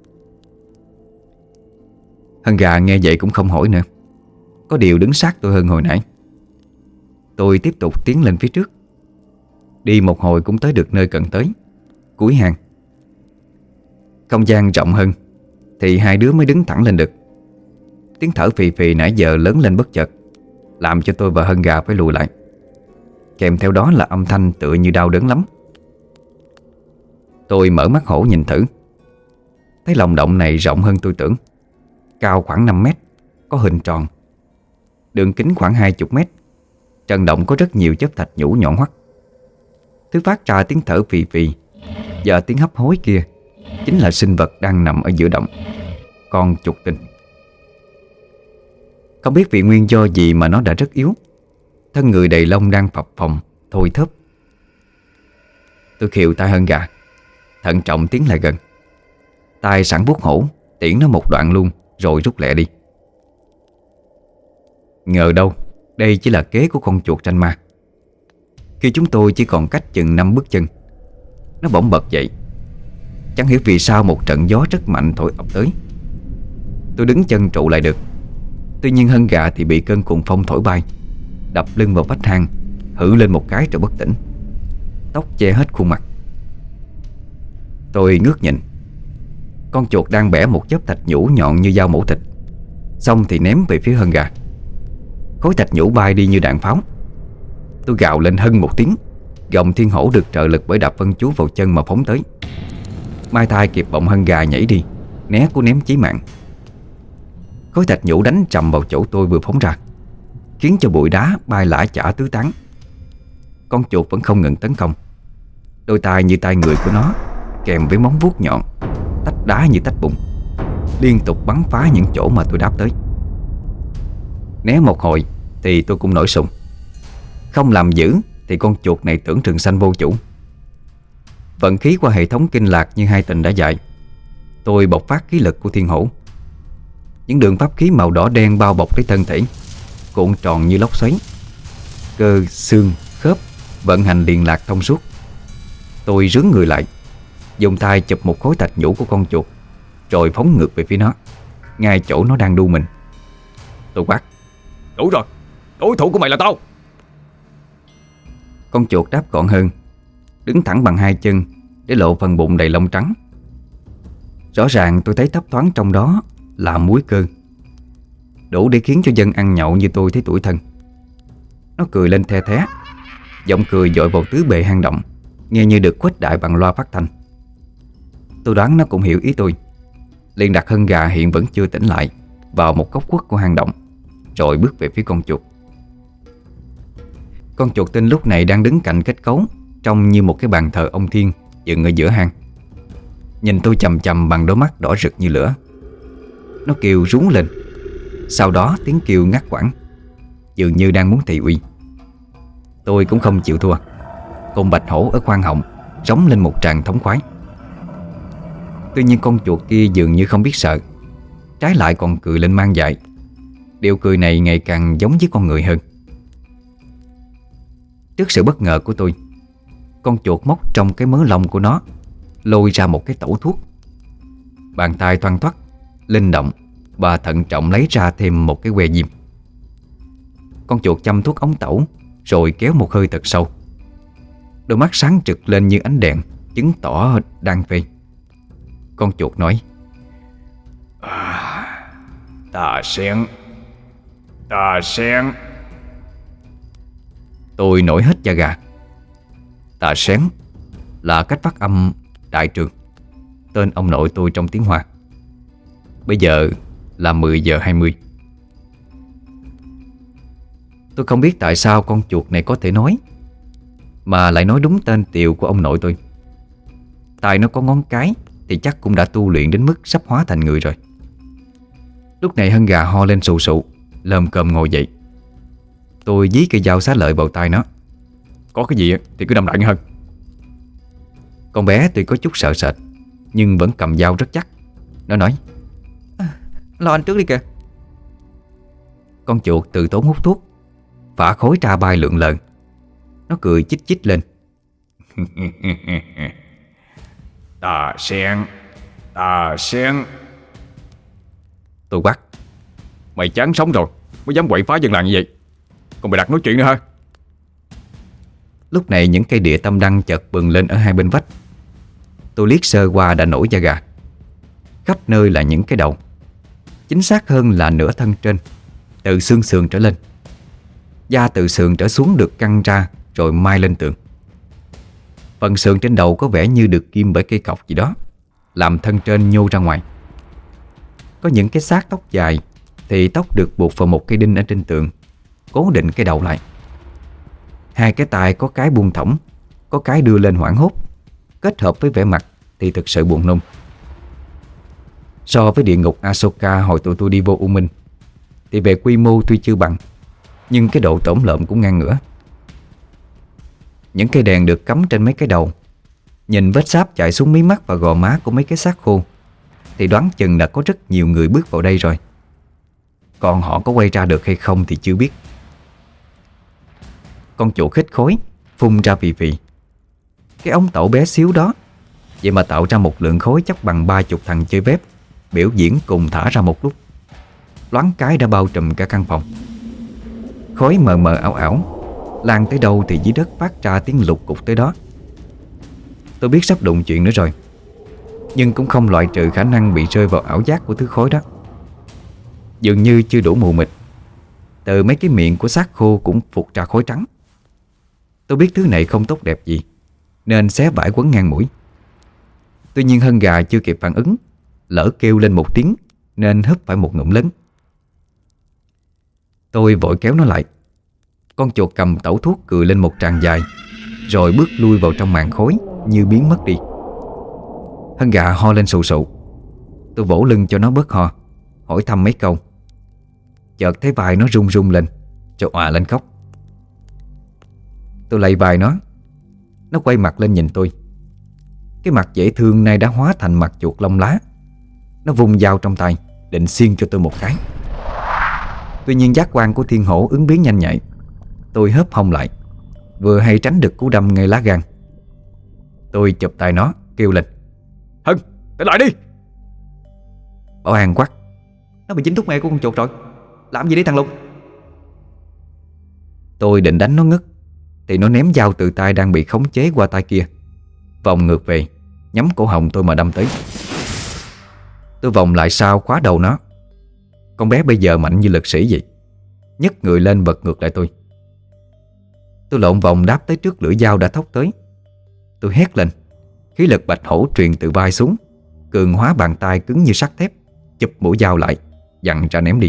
Hân Gà nghe vậy cũng không hỏi nữa, có điều đứng sát tôi hơn hồi nãy. Tôi tiếp tục tiến lên phía trước. Đi một hồi cũng tới được nơi cần tới, cuối hang. Không gian rộng hơn thì hai đứa mới đứng thẳng lên được. Tiếng thở phì phì nãy giờ lớn lên bất chợt, làm cho tôi và Hân Gà phải lùi lại. Kèm theo đó là âm thanh tựa như đau đớn lắm. Tôi mở mắt hổ nhìn thử. Thấy lòng động này rộng hơn tôi tưởng, cao khoảng năm mét, có hình tròn, đường kính khoảng hai mươi mét. Trần động có rất nhiều chớp thạch nhũ nhọn hoắt. Thứ phát ra tiếng thở phì phì và tiếng hấp hối kia chính là sinh vật đang nằm ở giữa động, con chuột tinh. Không biết vì nguyên do gì mà nó đã rất yếu, thân người đầy lông đang phập phồng, thôi thớp. Tôi khều tay Hân Gà. thận trọng tiến lại gần. Tay sẵn vuốt hổ, tiễn nó một đoạn luôn, rồi rút lẹ đi. Ngờ đâu đây chỉ là kế của con chuột tranh ma. Khi chúng tôi chỉ còn cách chừng năm bước chân, nó bỗng bật dậy. Chẳng hiểu vì sao một trận gió rất mạnh thổi ập tới. Tôi đứng chân trụ lại được. Tuy nhiên Hân Gà thì bị cơn cuồng phong thổi bay, đập lưng vào vách hang, hử lên một cái rồi bất tỉnh. Tóc che hết khuôn mặt. Tôi ngước nhìn. Con chuột đang bẻ một chớp thạch nhũ nhọn như dao mổ thịt, xong thì ném về phía Hân Gà. Khối thạch nhũ bay đi như đạn pháo. Tôi gào lên hân một tiếng. Gọng thiên hổ được trợ lực bởi đạp vân chú vào chân mà phóng tới. Mai Tai kịp bọng Hân Gà nhảy đi, né cú ném chí mạng. Khối thạch nhũ đánh trầm vào chỗ tôi vừa phóng ra, khiến cho bụi đá bay lả chả tứ tán. Con chuột vẫn không ngừng tấn công. Đôi tai như tai người của nó, kèm với móng vuốt nhọn, tách đá như tách bùn, liên tục bắn phá những chỗ mà tôi đáp tới. Né một hồi thì tôi cũng nổi sùng. Không làm giữ thì con chuột này tưởng Trường Sanh vô chủ. Vận khí qua hệ thống kinh lạc như hai tình đã dạy, tôi bộc phát khí lực của thiên hổ. Những đường pháp khí màu đỏ đen bao bọc lấy thân thể, cuộn tròn như lốc xoáy. Cơ, xương, khớp vận hành liền lạc thông suốt. Tôi rướn người lại, dùng tay chụp một khối thạch nhũ của con chuột, rồi phóng ngược về phía nó, ngay chỗ nó đang đu mình. Tôi quát: Đủ rồi, đối thủ của mày là tao. Con chuột đáp gọn hơn, đứng thẳng bằng hai chân để lộ phần bụng đầy lông trắng. Rõ ràng tôi thấy thấp thoáng trong đó là múi cơ, đủ để khiến cho dân ăn nhậu như tôi thấy tủi thân. Nó cười lên the thé, giọng cười dội vào tứ bề hang động, nghe như được khuếch đại bằng loa phát thanh. Tôi đoán nó cũng hiểu ý tôi, liền đặt Hân Gà hiện vẫn chưa tỉnh lại vào một góc khuất của hang động, rồi bước về phía con chuột. Con chuột tinh lúc này đang đứng cạnh kết cấu, trông như một cái bàn thờ ông Thiên dựng ở giữa hang. Nhìn tôi chằm chằm bằng đôi mắt đỏ rực như lửa. Nó kêu rú lên, sau đó tiếng kêu ngắt quãng, dường như đang muốn thị uy. Tôi cũng không chịu thua, cùng bạch hổ ở khoang họng rống lên một tràng thống khoái. Tuy nhiên con chuột kia dường như không biết sợ, trái lại còn cười lên mang dại. Điệu cười này ngày càng giống với con người hơn. Trước sự bất ngờ của tôi, con chuột móc trong cái mớ lông của nó lôi ra một cái tẩu thuốc. Bàn tay thoăn thoắt, linh động và thận trọng lấy ra thêm một cái que diêm. Con chuột châm thuốc ống tẩu, rồi kéo một hơi thật sâu. Đôi mắt sáng trực lên như ánh đèn, chứng tỏ đang phê. Con chuột nói: à, Tà sen, tà sen. Tôi nổi hết da gà. Tà sén là cách phát âm Đại Trường, tên ông nội tôi trong tiếng Hoa. Bây giờ là mười giờ hai mươi. Tôi không biết tại sao con chuột này có thể nói, mà lại nói đúng tên tiều của ông nội tôi. Tại nó có ngón cái thì chắc cũng đã tu luyện đến mức sắp hóa thành người rồi. Lúc này Hân Gà ho lên sù sụ, lồm cồm ngồi dậy. Tôi dí cây dao xá lợi vào tay nó: Có cái gì thì cứ đâm đại nghe Hân. Con bé tuy có chút sợ sệt, nhưng vẫn cầm dao rất chắc. Nó nói: à, Lo anh trước đi kìa. Con chuột từ tốn hút thuốc, phả khối ra bay lượn lờ. Nó cười chích chích lên: Tà sen, tà sen. Tôi quát: Mày chán sống rồi mới dám quậy phá dân làng như vậy, còn mày đặt nói chuyện nữa hả? Lúc này những cây địa tâm đăng chợt bừng lên ở hai bên vách. Tôi liếc sơ qua đã nổi da gà. Khắp nơi là những cái đầu, chính xác hơn là nửa thân trên, từ xương sườn trở lên. Da từ sườn trở xuống được căng ra rồi mai lên tường. Phần sườn trên đầu có vẻ như được ghim bởi cây cọc gì đó, làm thân trên nhô ra ngoài. Có những cái xác tóc dài thì tóc được buộc vào một cây đinh ở trên tường, cố định cái đầu lại. Hai cái tai có cái buông thõng, có cái đưa lên hoảng hốt, kết hợp với vẻ mặt thì thực sự buồn nôn. So với địa ngục Asoka hồi tụi tôi đi vô U Minh thì về quy mô tuy chưa bằng, nhưng cái độ tổn lợm cũng ngang ngửa. Những cây đèn được cắm trên mấy cái đầu Nhìn vết sáp chạy xuống mí mắt và gò má của mấy cái xác khô thì đoán chừng là có rất nhiều người bước vào đây rồi. Còn họ có quay ra được hay không thì chưa biết. Con chuột hít khói, phun ra phì phì. Cái ống tẩu bé xíu đó vậy mà tạo ra một lượng khói chắc bằng ba chục thằng chơi bếp biểu diễn cùng thả ra một lúc. Loáng cái đã bao trùm cả căn phòng. Khói mờ mờ ảo ảo, lan tới đâu thì dưới đất phát ra tiếng lục cục tới đó. Tôi biết sắp đụng chuyện nữa rồi, nhưng cũng không loại trừ khả năng bị rơi vào ảo giác của thứ khói đó. Dường như chưa đủ mù mịt, từ mấy cái miệng của xác khô cũng phụt ra khói trắng. Tôi biết thứ này không tốt đẹp gì nên xé vải quấn ngang mũi. Tuy nhiên Hân gà chưa kịp phản ứng, lỡ kêu lên một tiếng nên húp phải một ngụm lớn. Tôi vội kéo nó lại. Con chuột cầm tẩu thuốc cười lên một tràng dài, rồi bước lui vào trong màn khói như biến mất đi. Hân gà ho lên sù sụ. Tôi vỗ lưng cho nó bớt ho, hỏi thăm mấy câu. Chợt thấy vai nó run run lên, rồi òa lên khóc. Tôi lay vai nó. Nó quay mặt lên nhìn tôi. Cái mặt dễ thương nay đã hóa thành mặt chuột lông lá. Nó vung dao trong tay định xiên cho tôi một cái. Tuy nhiên giác quan của thiên hổ ứng biến nhanh nhạy. Tôi hớp hông lại, vừa hay tránh được cú đâm ngay lá gan. Tôi chụp tay nó kêu lên: Hân, tỉnh lại đi! Bảo An quát: Nó bị dính thuốc mê của con chuột rồi, làm gì đi thằng Lục? Tôi định đánh nó ngất thì nó ném dao từ tay đang bị khống chế qua tay kia, vòng ngược về, nhắm cổ họng tôi mà đâm tới. Tôi vòng lại sau khóa đầu nó. Con bé bây giờ mạnh như lực sĩ vậy, nhấc người lên bật ngược lại tôi. Tôi lộn vòng đáp tới trước lưỡi dao đã thốc tới. Tôi hét lên. Khí lực bạch hổ truyền từ vai xuống, cường hóa bàn tay cứng như sắt thép, chụp mũi dao lại, dặn ra ném đi.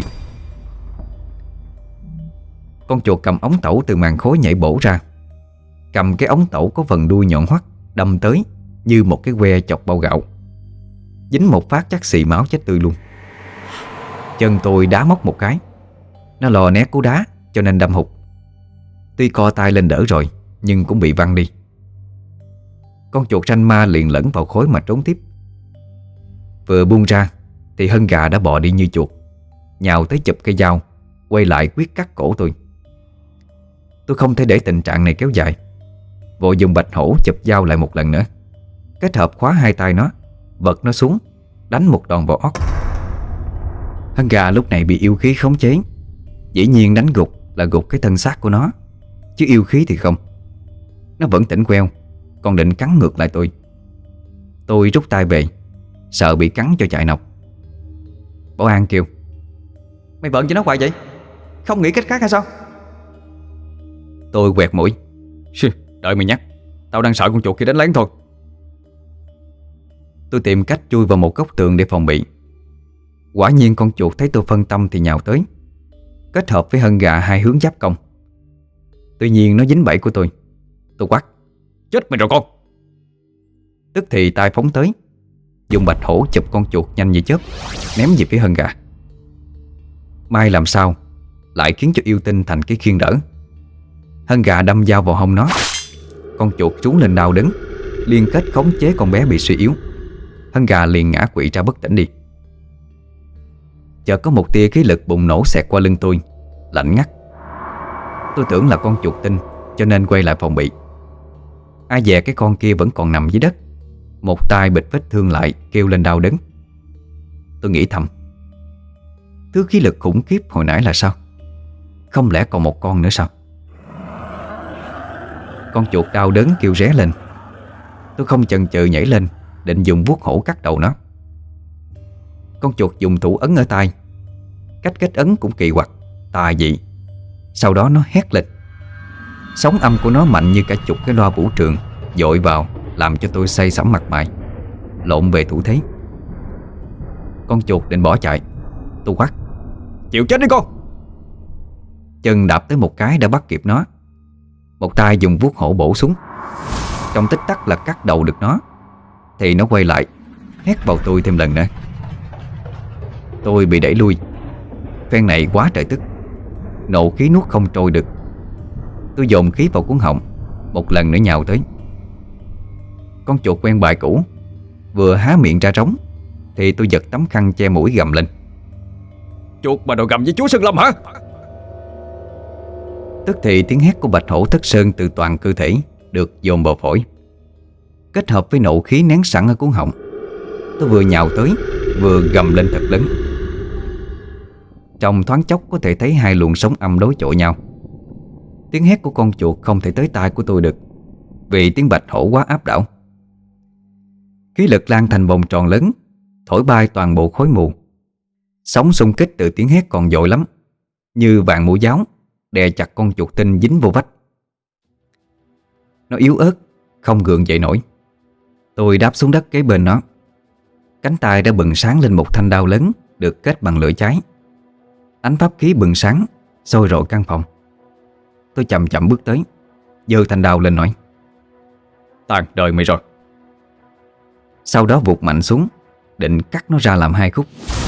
Con chuột cầm ống tẩu từ màn khói nhảy bổ ra, cầm cái ống tẩu có phần đuôi nhọn hoắt đâm tới như một cái que chọc bao gạo. Dính một phát chắc xì máu chết tươi luôn. Chân tôi đá móc một cái. Nó lò né cú đá cho nên đâm hụt. Tuy co tay lên đỡ rồi nhưng cũng bị văng đi. Con chuột ranh ma liền lẫn vào khói mà trốn tiếp. Vừa buông ra thì Hân gà đã bò đi như chuột, nhào tới chụp cây dao, quay lại quyết cắt cổ tôi. Tôi không thể để tình trạng này kéo dài, vội dùng bạch hổ chụp dao lại một lần nữa, kết hợp khóa hai tay nó, vật nó xuống, đánh một đòn vào óc. Hân gà lúc này bị yêu khí khống chế. Dĩ nhiên đánh gục là gục cái thân xác của nó, chứ yêu khí thì không. Nó vẫn tỉnh queo, còn định cắn ngược lại tôi. Tôi rút tay về, sợ bị cắn cho chạy nọc. Bảo An kêu: Mày bận cho nó hoài vậy, không nghĩ cách khác hay sao? Tôi quẹt mũi: Đợi mày nhắc, tao đang sợ con chuột kia đánh lén thôi. Tôi tìm cách chui vào một góc tường để phòng bị. Quả nhiên con chuột thấy tôi phân tâm thì nhào tới, kết hợp với Hân gà hai hướng giáp công. Tuy nhiên nó dính bẫy của tôi. Tôi quát: Chết mày rồi con! Tức thì tay phóng tới, dùng bạch hổ chụp con chuột nhanh như chớp, ném về phía Hân gà. May làm sao lại khiến cho yêu tinh thành cái khiên đỡ. Hân gà đâm dao vào hông nó. Con chuột trú lên đau đớn, liên kết khống chế con bé bị suy yếu. Hân gà liền ngã quỵ ra bất tỉnh đi. Chợt có một tia khí lực bùng nổ xẹt qua lưng tôi, lạnh ngắt. Tôi tưởng là con chuột tinh cho nên quay lại phòng bị. Ai dè cái con kia vẫn còn nằm dưới đất, một tay bịt vết thương lại, kêu lên đau đớn. Tôi nghĩ thầm, thứ khí lực khủng khiếp hồi nãy là sao? Không lẽ còn một con nữa sao? Con chuột đau đớn kêu ré lên. Tôi không chần chừ nhảy lên, định dùng vuốt hổ cắt đầu nó. Con chuột dùng thủ ấn ở tai. Cách kết ấn cũng kỳ quặc, tà dị. Sau đó nó hét lên. Sóng âm của nó mạnh như cả chục cái loa vũ trường dội vào, làm cho tôi say sẩm mặt mày, lộn về thủ thế. Con chuột định bỏ chạy. Tôi quát: Chịu chết đi con! Chân đạp tới một cái đã bắt kịp nó. Một tay dùng vuốt hổ bổ xuống. Trong tích tắc là cắt đầu được nó, thì nó quay lại hét vào tôi thêm lần nữa. Tôi bị đẩy lui. Phen này quá trời tức, nộ khí nuốt không trôi được. Tôi dồn khí vào cuống họng, một lần nữa nhào tới. Con chuột quen bài cũ vừa há miệng ra trống thì tôi giật tấm khăn che mũi gầm lên: Chuột mà đòi gầm với chúa Sơn Lâm hả? Tức thì tiếng hét của Bạch Hổ Thất Sơn từ toàn cơ thể được dồn vào phổi, kết hợp với nộ khí nén sẵn ở cuống họng. Tôi vừa nhào tới vừa gầm lên thật lớn. Trong thoáng chốc có thể thấy hai luồng sóng âm đối chọi nhau. Tiếng hét của con chuột không thể tới tai của tôi được, vì tiếng Bạch Hổ quá áp đảo. Khí lực lan thành vòng tròn lớn, thổi bay toàn bộ khói mù. Sóng xung kích từ tiếng hét còn dội lắm, như vạn mũi giáo đè chặt con chuột tinh dính vô vách. Nó yếu ớt, không gượng dậy nổi. Tôi đáp xuống đất kế bên nó. Cánh tay đã bừng sáng lên một thanh đao lớn được kết bằng lửa cháy. Ánh pháp khí bừng sáng sôi rọi căn phòng. Tôi chậm chậm bước tới, giơ thanh đao lên nói: Tàn đời mày rồi. Sau đó vụt mạnh xuống, định cắt nó ra làm hai khúc.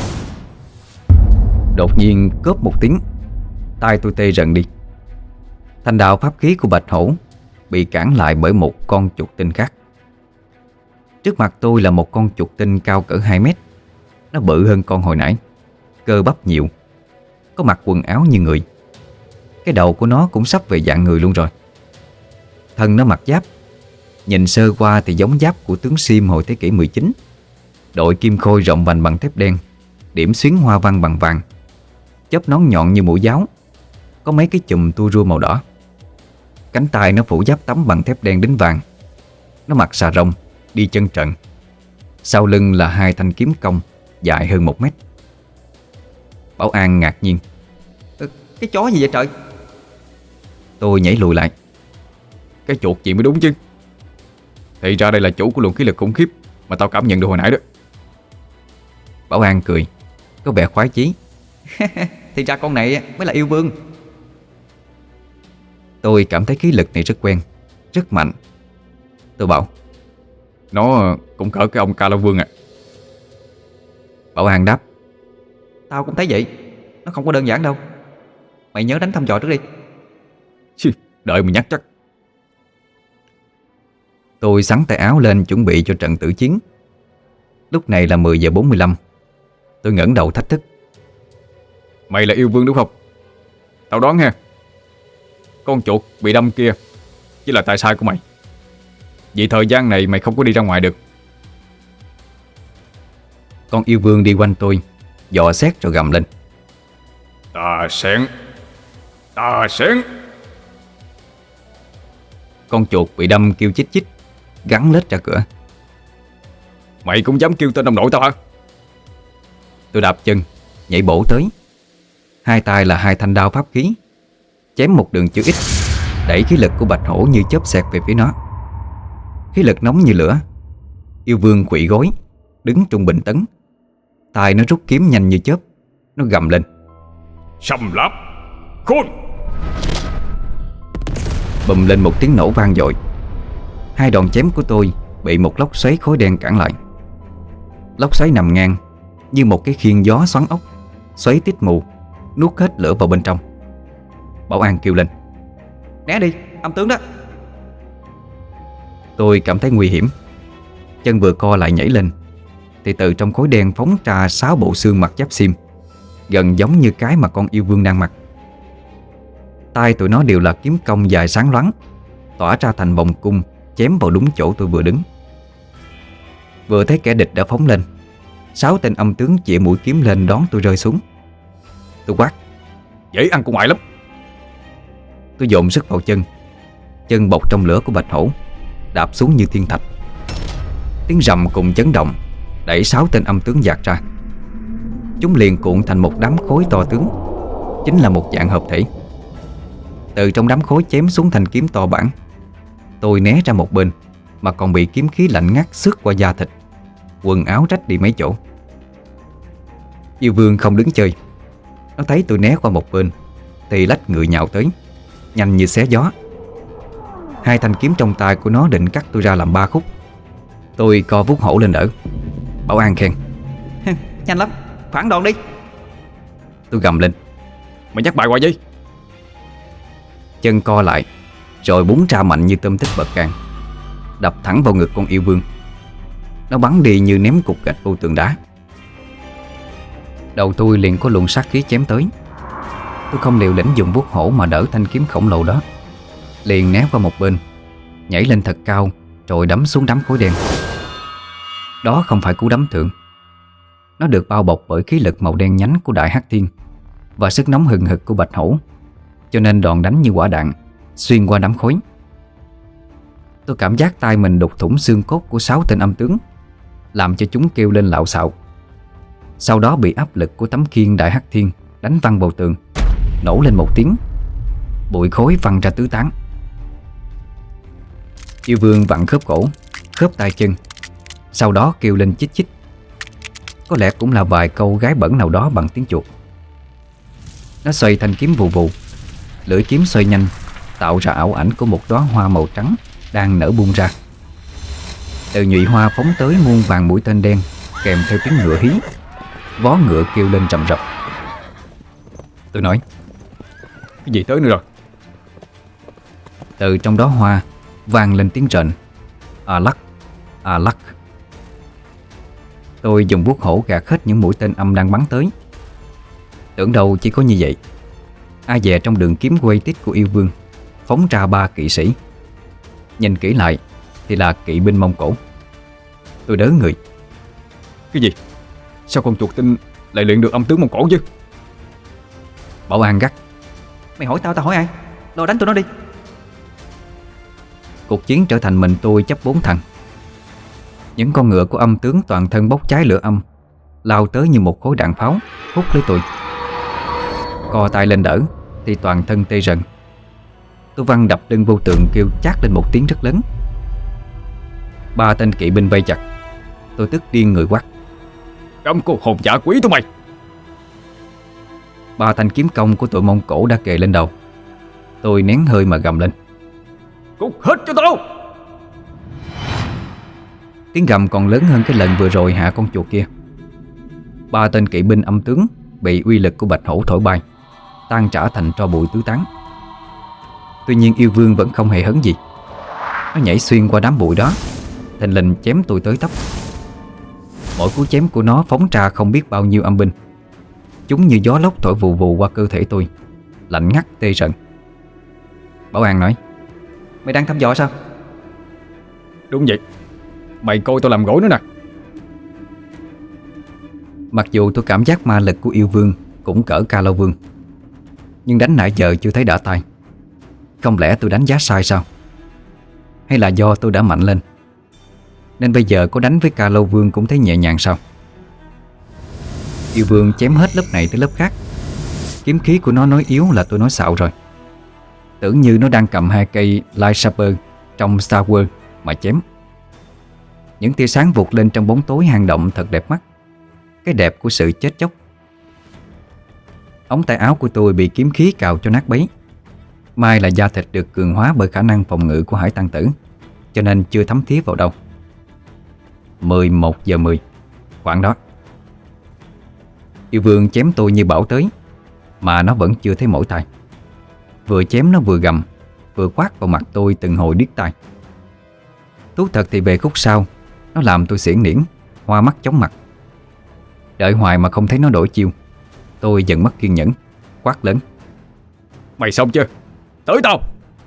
Đột nhiên cốp một tiếng, tay tôi tê rần đi. Thanh đao pháp khí của Bạch Hổ bị cản lại bởi một con chuột tinh khác. Trước mặt tôi là một con chuột tinh cao cỡ hai mét. Nó bự hơn con hồi nãy, cơ bắp nhiều, có mặc quần áo như người. Cái đầu của nó cũng sắp về dạng người luôn rồi. Thân nó mặc giáp, nhìn sơ qua thì giống giáp của tướng Sim hồi thế kỷ mười chín. Đội kim khôi rộng vành bằng thép đen, điểm xuyến hoa văn bằng vàng, chớp nón nhọn như mũi giáo, có mấy cái chùm tua rua màu đỏ. Cánh tay nó phủ giáp tấm bằng thép đen đính vàng. Nó mặc xà rông, đi chân trần. Sau lưng là hai thanh kiếm cong dài hơn một mét. Bảo An ngạc nhiên: ừ, Cái chó gì vậy trời? Tôi nhảy lùi lại: Cái chuột gì mới đúng chứ. Thì ra đây là chủ của luồng khí lực khủng khiếp mà tao cảm nhận được hồi nãy đó. Bảo An cười, có vẻ khoái chí: Thì ra con này mới là yêu vương. Tôi cảm thấy khí lực này rất quen, rất mạnh. Tôi bảo: Nó cũng cỡ cái ông Ca La Vương à. Bảo An đáp: Tao cũng thấy vậy. Nó không có đơn giản đâu. Mày nhớ đánh thăm dò trước đi. Chứ, đợi mình nhắc chắc. Tôi xắn tay áo lên chuẩn bị cho trận tử chiến. Lúc này là mười giờ bốn mươi lăm. Tôi ngẩng đầu thách thức: Mày là yêu vương đúng không? Tao đoán ha, con chuột bị đâm kia chỉ là tay sai của mày. Vì thời gian này mày không có đi ra ngoài được. Con yêu vương đi quanh tôi, dò xét rồi gầm lên: Tà xén, tà xén. Con chuột bị đâm kêu chích chích, gắn lết ra cửa. Mày cũng dám kêu tên đồng đội tao hả? Tôi đạp chân, nhảy bổ tới. Hai tay là hai thanh đao pháp khí, chém một đường chữ X, đẩy khí lực của Bạch Hổ như chớp xẹt về phía nó. Khí lực nóng như lửa. Yêu vương quỵ gối, đứng trung bình tấn. Tay nó rút kiếm nhanh như chớp. Nó gầm lên: Sầm lấp, khôn. Bùm lên một tiếng nổ vang dội. Hai đòn chém của tôi bị một lốc xoáy khói đen cản lại. Lốc xoáy nằm ngang như một cái khiên gió xoắn ốc, xoáy tít mù, nuốt hết lửa vào bên trong. Bảo An kêu lên: Né đi, âm tướng đó. Tôi cảm thấy nguy hiểm. Chân vừa co lại nhảy lên thì từ trong khối đen phóng ra sáu bộ xương mặc giáp sim, gần giống như cái mà con yêu vương đang mặc. Tay tụi nó đều là kiếm cong dài sáng loáng, tỏa ra thành vòng cung, chém vào đúng chỗ tôi vừa đứng. Vừa thấy kẻ địch đã phóng lên, sáu tên âm tướng chĩa mũi kiếm lên đón tôi rơi xuống. Tôi quát: Dễ ăn của ngoại lắm. Tôi dồn sức vào chân. Chân bọc trong lửa của Bạch Hổ, đạp xuống như thiên thạch. Tiếng rầm cùng chấn động đẩy sáu tên âm tướng dạt ra. Chúng liền cuộn thành một đám khối to tướng, chính là một dạng hợp thể. Từ trong đám khối chém xuống thanh kiếm to bản. Tôi né ra một bên mà còn bị kiếm khí lạnh ngắt xước qua da thịt, quần áo rách đi mấy chỗ. Yêu vương không đứng chơi. Nó thấy tôi né qua một bên thì lách người nhào tới, nhanh như xé gió. Hai thanh kiếm trong tay của nó định cắt tôi ra làm ba khúc. Tôi co vuốt hổ lên đỡ. Bảo An khen: Nhanh lắm, phản đòn đi. Tôi gầm lên: Mày nhắc bài hoài gì? Chân co lại rồi búng ra mạnh như tôm tích bật càng. đập thẳng vào ngực con yêu vương. Nó bắn đi như ném cục gạch vô tường đá. Đầu tôi liền có luồng sát khí chém tới. Tôi không liều lĩnh dùng vuốt hổ mà đỡ thanh kiếm khổng lồ đó, liền né qua một bên, nhảy lên thật cao rồi đấm xuống đám khối đen. Đó không phải cú đấm thường. Nó được bao bọc bởi khí lực màu đen nhánh của Đại Hắc Thiên và sức nóng hừng hực của Bạch Hổ, cho nên đòn đánh như quả đạn xuyên qua đám khối. Tôi cảm giác tay mình đục thủng xương cốt của sáu tên âm tướng, làm cho chúng kêu lên lạo xạo. Sau đó bị áp lực của tấm khiên Đại Hắc Thiên đánh văng vào tường, nổ lên một tiếng, bụi khối văng ra tứ tán. Yêu vương vặn khớp cổ, khớp tay chân, sau đó kêu lên chích chích. Có lẽ cũng là vài câu gái bẩn nào đó bằng tiếng chuột. Nó xoay thanh kiếm vù vù, lưỡi kiếm xoay nhanh, tạo ra ảo ảnh của một đóa hoa màu trắng đang nở bung ra. Từ nhụy hoa phóng tới muôn vàng mũi tên đen, kèm theo tiếng ngựa hí. Vó ngựa kêu lên rầm rập. Tôi nói: Cái gì tới nữa rồi? Từ trong đó hoa vang lên tiếng rền: A lắc, a lắc. Tôi dùng vuốt hổ gạt hết những mũi tên âm đang bắn tới. Tưởng đâu chỉ có như vậy, ai dè trong đường kiếm quay tít của yêu vương phóng ra ba kỵ sĩ. Nhìn kỹ lại thì là kỵ binh Mông Cổ. Tôi đớ người. Cái gì? Sao con chuột tinh lại luyện được âm tướng Mông Cổ chứ? Bảo An gắt: Mày hỏi tao, tao hỏi ai? Lo đánh tụi nó đi. Cuộc chiến trở thành mình tôi chấp bốn thằng. Những con ngựa của âm tướng toàn thân bốc cháy lửa âm, lao tới như một khối đạn pháo, hút lấy tôi. Co tay lên đỡ thì toàn thân tê rần. Tôi văng đập lưng vô tường, kêu chát lên một tiếng rất lớn. Ba tên kỵ binh vây chặt. Tôi tức điên người quát: Cấm cô hồn dã quỷ tụi mày! Ba thanh kiếm công của tụi Mông Cổ đã kề lên đầu. Tôi nén hơi mà gầm lên: Cút hết cho tao! Tiếng gầm còn lớn hơn cái lần vừa rồi hạ con chuột kia. Ba tên kỵ binh âm tướng bị uy lực của Bạch Hổ thổi bay, tan rã thành tro bụi tứ tán. Tuy nhiên yêu vương vẫn không hề hấn gì. Nó nhảy xuyên qua đám bụi đó, thình lình chém tôi tới tấp. Mỗi cú chém của nó phóng ra không biết bao nhiêu âm binh. Chúng như gió lốc thổi vù vù qua cơ thể tôi, lạnh ngắt tê rợn. Bảo An nói: Mày đang thăm dò sao? Đúng vậy. Mày coi tôi làm gỗ nữa nè. Mặc dù tôi cảm giác ma lực của yêu vương cũng cỡ Ca Lâu Vương, nhưng đánh nãy giờ chưa thấy đã tay. Không lẽ tôi đánh giá sai sao? Hay là do tôi đã mạnh lên, nên bây giờ có đánh với Ca Lâu Vương cũng thấy nhẹ nhàng sao? Yêu vương chém hết lớp này tới lớp khác. Kiếm khí của nó nói yếu là tôi nói xạo rồi. Tưởng như nó đang cầm hai cây lightsaber trong Star Wars mà chém. Những tia sáng vụt lên trong bóng tối hang động thật đẹp mắt. Cái đẹp của sự chết chóc. Ống tay áo của tôi bị kiếm khí cào cho nát bấy. May là da thịt được cường hóa bởi khả năng phòng ngự của hải tăng tử, cho nên chưa thấm thía vào đâu. mười một giờ mười, khoảng đó. Yêu vương chém tôi như bão tới, mà nó vẫn chưa thấy mỏi tay. Vừa chém nó vừa gầm, vừa quát vào mặt tôi từng hồi điếc tai. Thú thật thì về khúc sau, nó làm tôi xiển niễn, hoa mắt chóng mặt. Đợi hoài mà không thấy nó đổi chiêu, tôi dần mất kiên nhẫn, quát lớn: Mày xong chưa? Tới tao!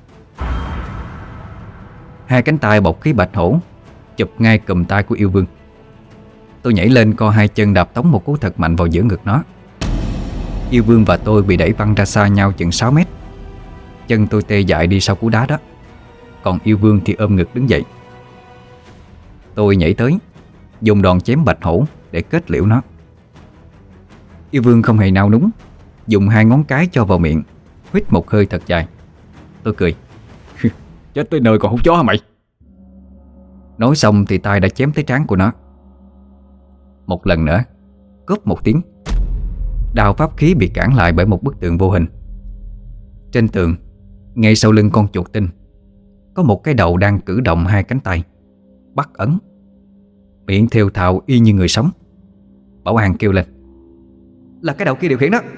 Hai cánh tay bọc khí bạch hổ chụp ngay cùm tay của yêu vương. Tôi nhảy lên co hai chân đạp tống một cú thật mạnh vào giữa ngực nó. Yêu vương và tôi bị đẩy văng ra xa nhau chừng sáu mét. Chân tôi tê dại đi sau cú đá đó, còn yêu vương thì ôm ngực đứng dậy. Tôi nhảy tới, dùng đòn chém bạch hổ để kết liễu nó. Yêu vương không hề nao núng, dùng hai ngón cái cho vào miệng, huýt một hơi thật dài. Tôi cười: Chết tới nơi còn hút chó hả mày? Nói xong thì tay đã chém tới trán của nó. Một lần nữa, cốp một tiếng, đao pháp khí bị cản lại bởi một bức tường vô hình. Trên tường, ngay sau lưng con chuột tinh, có một cái đầu đang cử động hai cánh tay, bắt ấn, miệng thều thào y như người sống. Bảo An kêu lên: Là cái đầu kia điều khiển đó.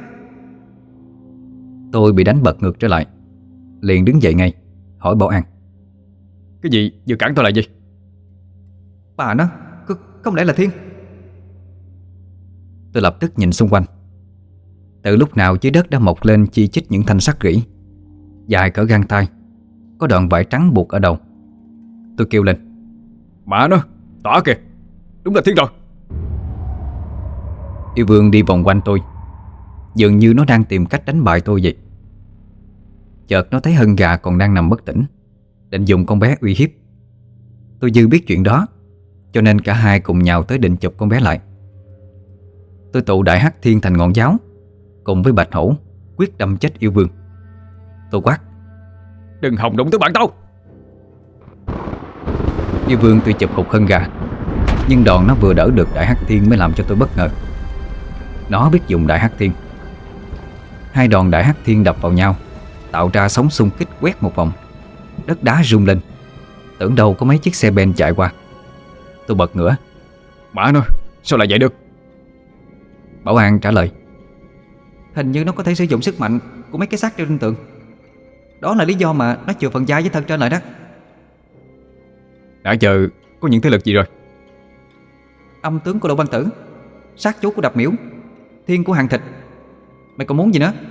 Tôi bị đánh bật ngược trở lại, liền đứng dậy ngay, hỏi Bảo An: Cái gì vừa cản tôi lại gì? Bà nó, c- không lẽ là Thiên? Tôi lập tức nhìn xung quanh. Từ lúc nào dưới đất đã mọc lên chi chít những thanh sắt rỉ dài cỡ gang tay, có đoạn vải trắng buộc ở đầu. Tôi kêu lên: Mà nó, tỏ kìa, đúng là Thiên rồi. Yêu Vương đi vòng quanh tôi, dường như nó đang tìm cách đánh bại tôi vậy. Chợt nó thấy Hân Gà còn đang nằm bất tỉnh, định dùng con bé uy hiếp. Tôi dư biết chuyện đó, cho nên cả hai cùng nhào tới định chụp con bé lại. Tôi tụ đại hắc thiên thành ngọn giáo, cùng với Bạch Hổ quyết đâm chết Yêu Vương. Tôi quát: Đừng hòng đụng tới bạn tao. Yêu Vương tuy chụp hụt Hân Gà, nhưng đòn nó vừa đỡ được đại hắc thiên mới làm cho tôi bất ngờ. Nó biết dùng đại hắc thiên. Hai đòn đại hắc thiên đập vào nhau, tạo ra sóng xung kích quét một vòng. Đất đá rung lên, tưởng đâu có mấy chiếc xe ben chạy qua. Tôi bật ngửa: Mà nó, sao lại vậy được? Bảo An trả lời: Hình như nó có thể sử dụng sức mạnh của mấy cái xác trên tường. Đó là lý do mà nó chừa phần vai với thân trên lại đó. Đã giờ có những thế lực gì rồi? Âm tướng của Đỗ Văn Tử, sát chú của Đập Miễu, Thiên của Hàng Thịt. Mày còn muốn gì nữa?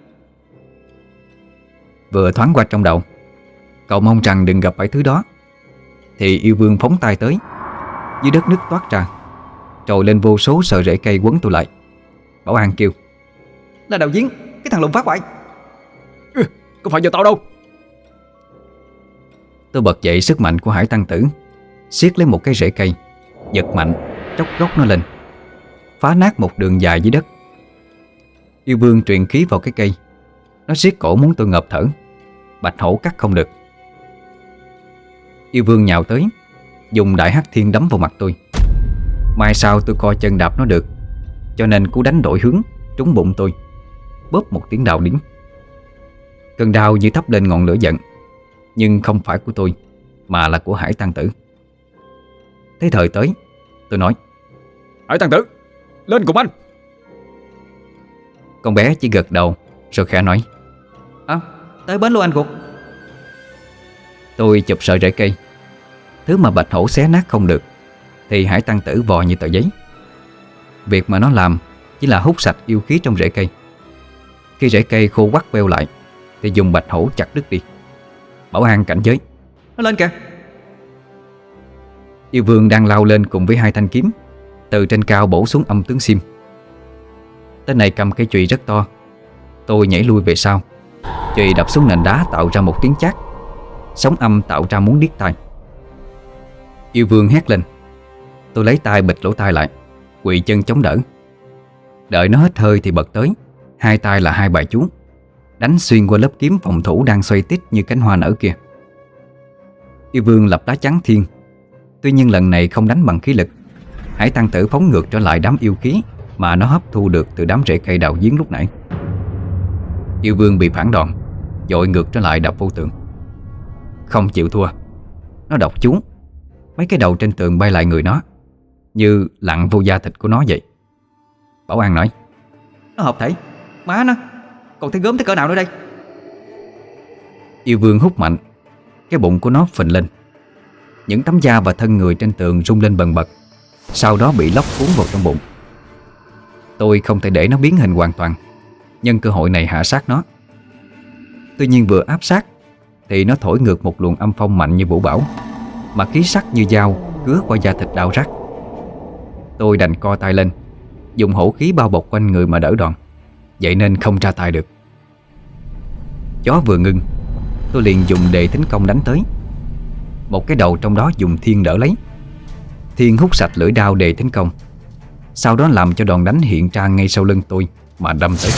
Vừa thoáng qua trong đầu, cậu mong rằng đừng gặp phải thứ đó, thì Yêu Vương phóng tay tới. Dưới đất nứt toát ra, trồi lên vô số sợi rễ cây quấn tôi lại. Bảo An kêu: Là Đạo Giếng, cái thằng lùn phá hoại. Ừ, không phải do tao đâu. Tôi bật dậy sức mạnh của Hải Tăng Tử, siết lấy một cái rễ cây, giật mạnh, chốc gốc nó lên, phá nát một đường dài dưới đất. Yêu Vương truyền khí vào cái cây, nó siết cổ muốn tôi ngợp thở. Bạch Hổ cắt không được. Yêu Vương nhào tới, dùng đại hắc thiên đấm vào mặt tôi. Mai sau tôi coi chân đạp nó được, cho nên cú đánh đổi hướng, trúng bụng tôi, bóp một tiếng đau điếng. Cơn đau như thắp lên ngọn lửa giận, nhưng không phải của tôi, mà là của Hải Tăng Tử. Thế thời tới, tôi nói: Hải Tăng Tử, lên cùng anh. Con bé chỉ gật đầu rồi khẽ nói: À, tới bến luôn anh Cuộc. Tôi chụp sợi rễ cây. Thứ mà Bạch Hổ xé nát không được thì Hải Tăng Tử vò như tờ giấy. Việc mà nó làm chỉ là hút sạch yêu khí trong rễ cây. Khi rễ cây khô quắt queo lại thì dùng Bạch Hổ chặt đứt đi. Bảo An cảnh giới: Nó lên kìa. Yêu Vương đang lao lên cùng với hai thanh kiếm, từ trên cao bổ xuống âm tướng Sim. Tên này cầm cây chùy rất to. Tôi nhảy lui về sau, chùy đập xuống nền đá tạo ra một tiếng chát. Sóng âm tạo ra muốn điếc tai. Yêu Vương hét lên. Tôi lấy tay bịt lỗ tai lại, quỳ chân chống đỡ. Đợi nó hết hơi thì bật tới, hai tay là hai bài chú, đánh xuyên qua lớp kiếm phòng thủ đang xoay tít như cánh hoa nở kia. Yêu Vương lập lá chắn thiên. Tuy nhiên lần này không đánh bằng khí lực. Hải Tăng Tử phóng ngược trở lại đám yêu khí mà nó hấp thu được từ đám rễ cây đào giếng lúc nãy. Yêu Vương bị phản đòn, dội ngược trở lại đập vô tường. Không chịu thua, nó đọc chú. Mấy cái đầu trên tường bay lại người nó, như lặn vô da thịt của nó vậy. Bảo An nói: Nó hợp thể. Má nó, còn thấy gớm tới cỡ nào nữa đây? Yêu Vương hút mạnh, cái bụng của nó phình lên. Những tấm da và thân người trên tường rung lên bần bật, sau đó bị lóc cuốn vào trong bụng. Tôi không thể để nó biến hình hoàn toàn, nhân cơ hội này hạ sát nó. Tuy nhiên vừa áp sát thì nó thổi ngược một luồng âm phong mạnh như vũ bão, mà khí sắc như dao cứa qua da thịt đau rát. Tôi đành co tay lên, dùng hổ khí bao bọc quanh người mà đỡ đòn, vậy nên không ra tay được. Gió vừa ngưng, tôi liền dùng đề tính công đánh tới. Một cái đầu trong đó dùng thiên đỡ lấy. Thiên hút sạch lưỡi đao đề tính công, sau đó làm cho đòn đánh hiện ra ngay sau lưng tôi mà đâm tới.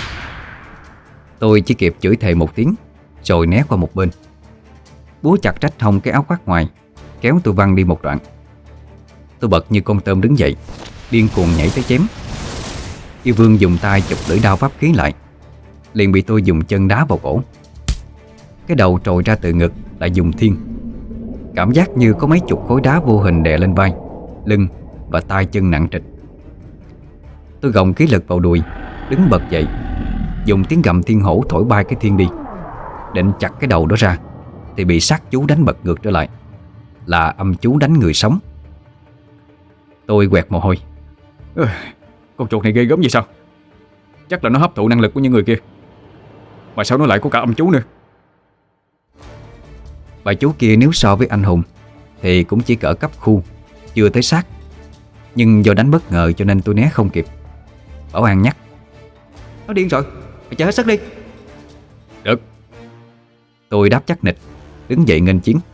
Tôi chỉ kịp chửi thề một tiếng rồi né qua một bên. Búa chặt rách hông cái áo khoác ngoài, kéo tôi văng đi một đoạn. Tôi bật như con tôm đứng dậy, điên cuồng nhảy tới chém. Yêu Vương dùng tay chụp lưỡi đao pháp khí lại, liền bị tôi dùng chân đá vào cổ. Cái đầu trồi ra từ ngực lại dùng thiên. Cảm giác như có mấy chục khối đá vô hình đè lên vai, lưng và tay chân nặng trịch. Tôi gồng khí lực vào đùi, đứng bật dậy, dùng tiếng gầm thiên hổ thổi bay cái thiên đi, định chặt cái đầu đó ra thì bị sát chú đánh bật ngược trở lại, là âm chú đánh người sống. Tôi quẹt mồ hôi. Ừ, con chuột này ghê gớm vậy sao? Chắc là nó hấp thụ năng lực của những người kia. Mà sao nó lại có cả âm chú nữa? Bà chú kia nếu so với anh hùng thì cũng chỉ cỡ cấp khu, chưa tới sát. Nhưng do đánh bất ngờ cho nên tôi né không kịp. Bảo An nhắc: Nó điên rồi, mày chạy hết sức đi. Được. Tôi đáp chắc nịch, đứng dậy nghênh chiến.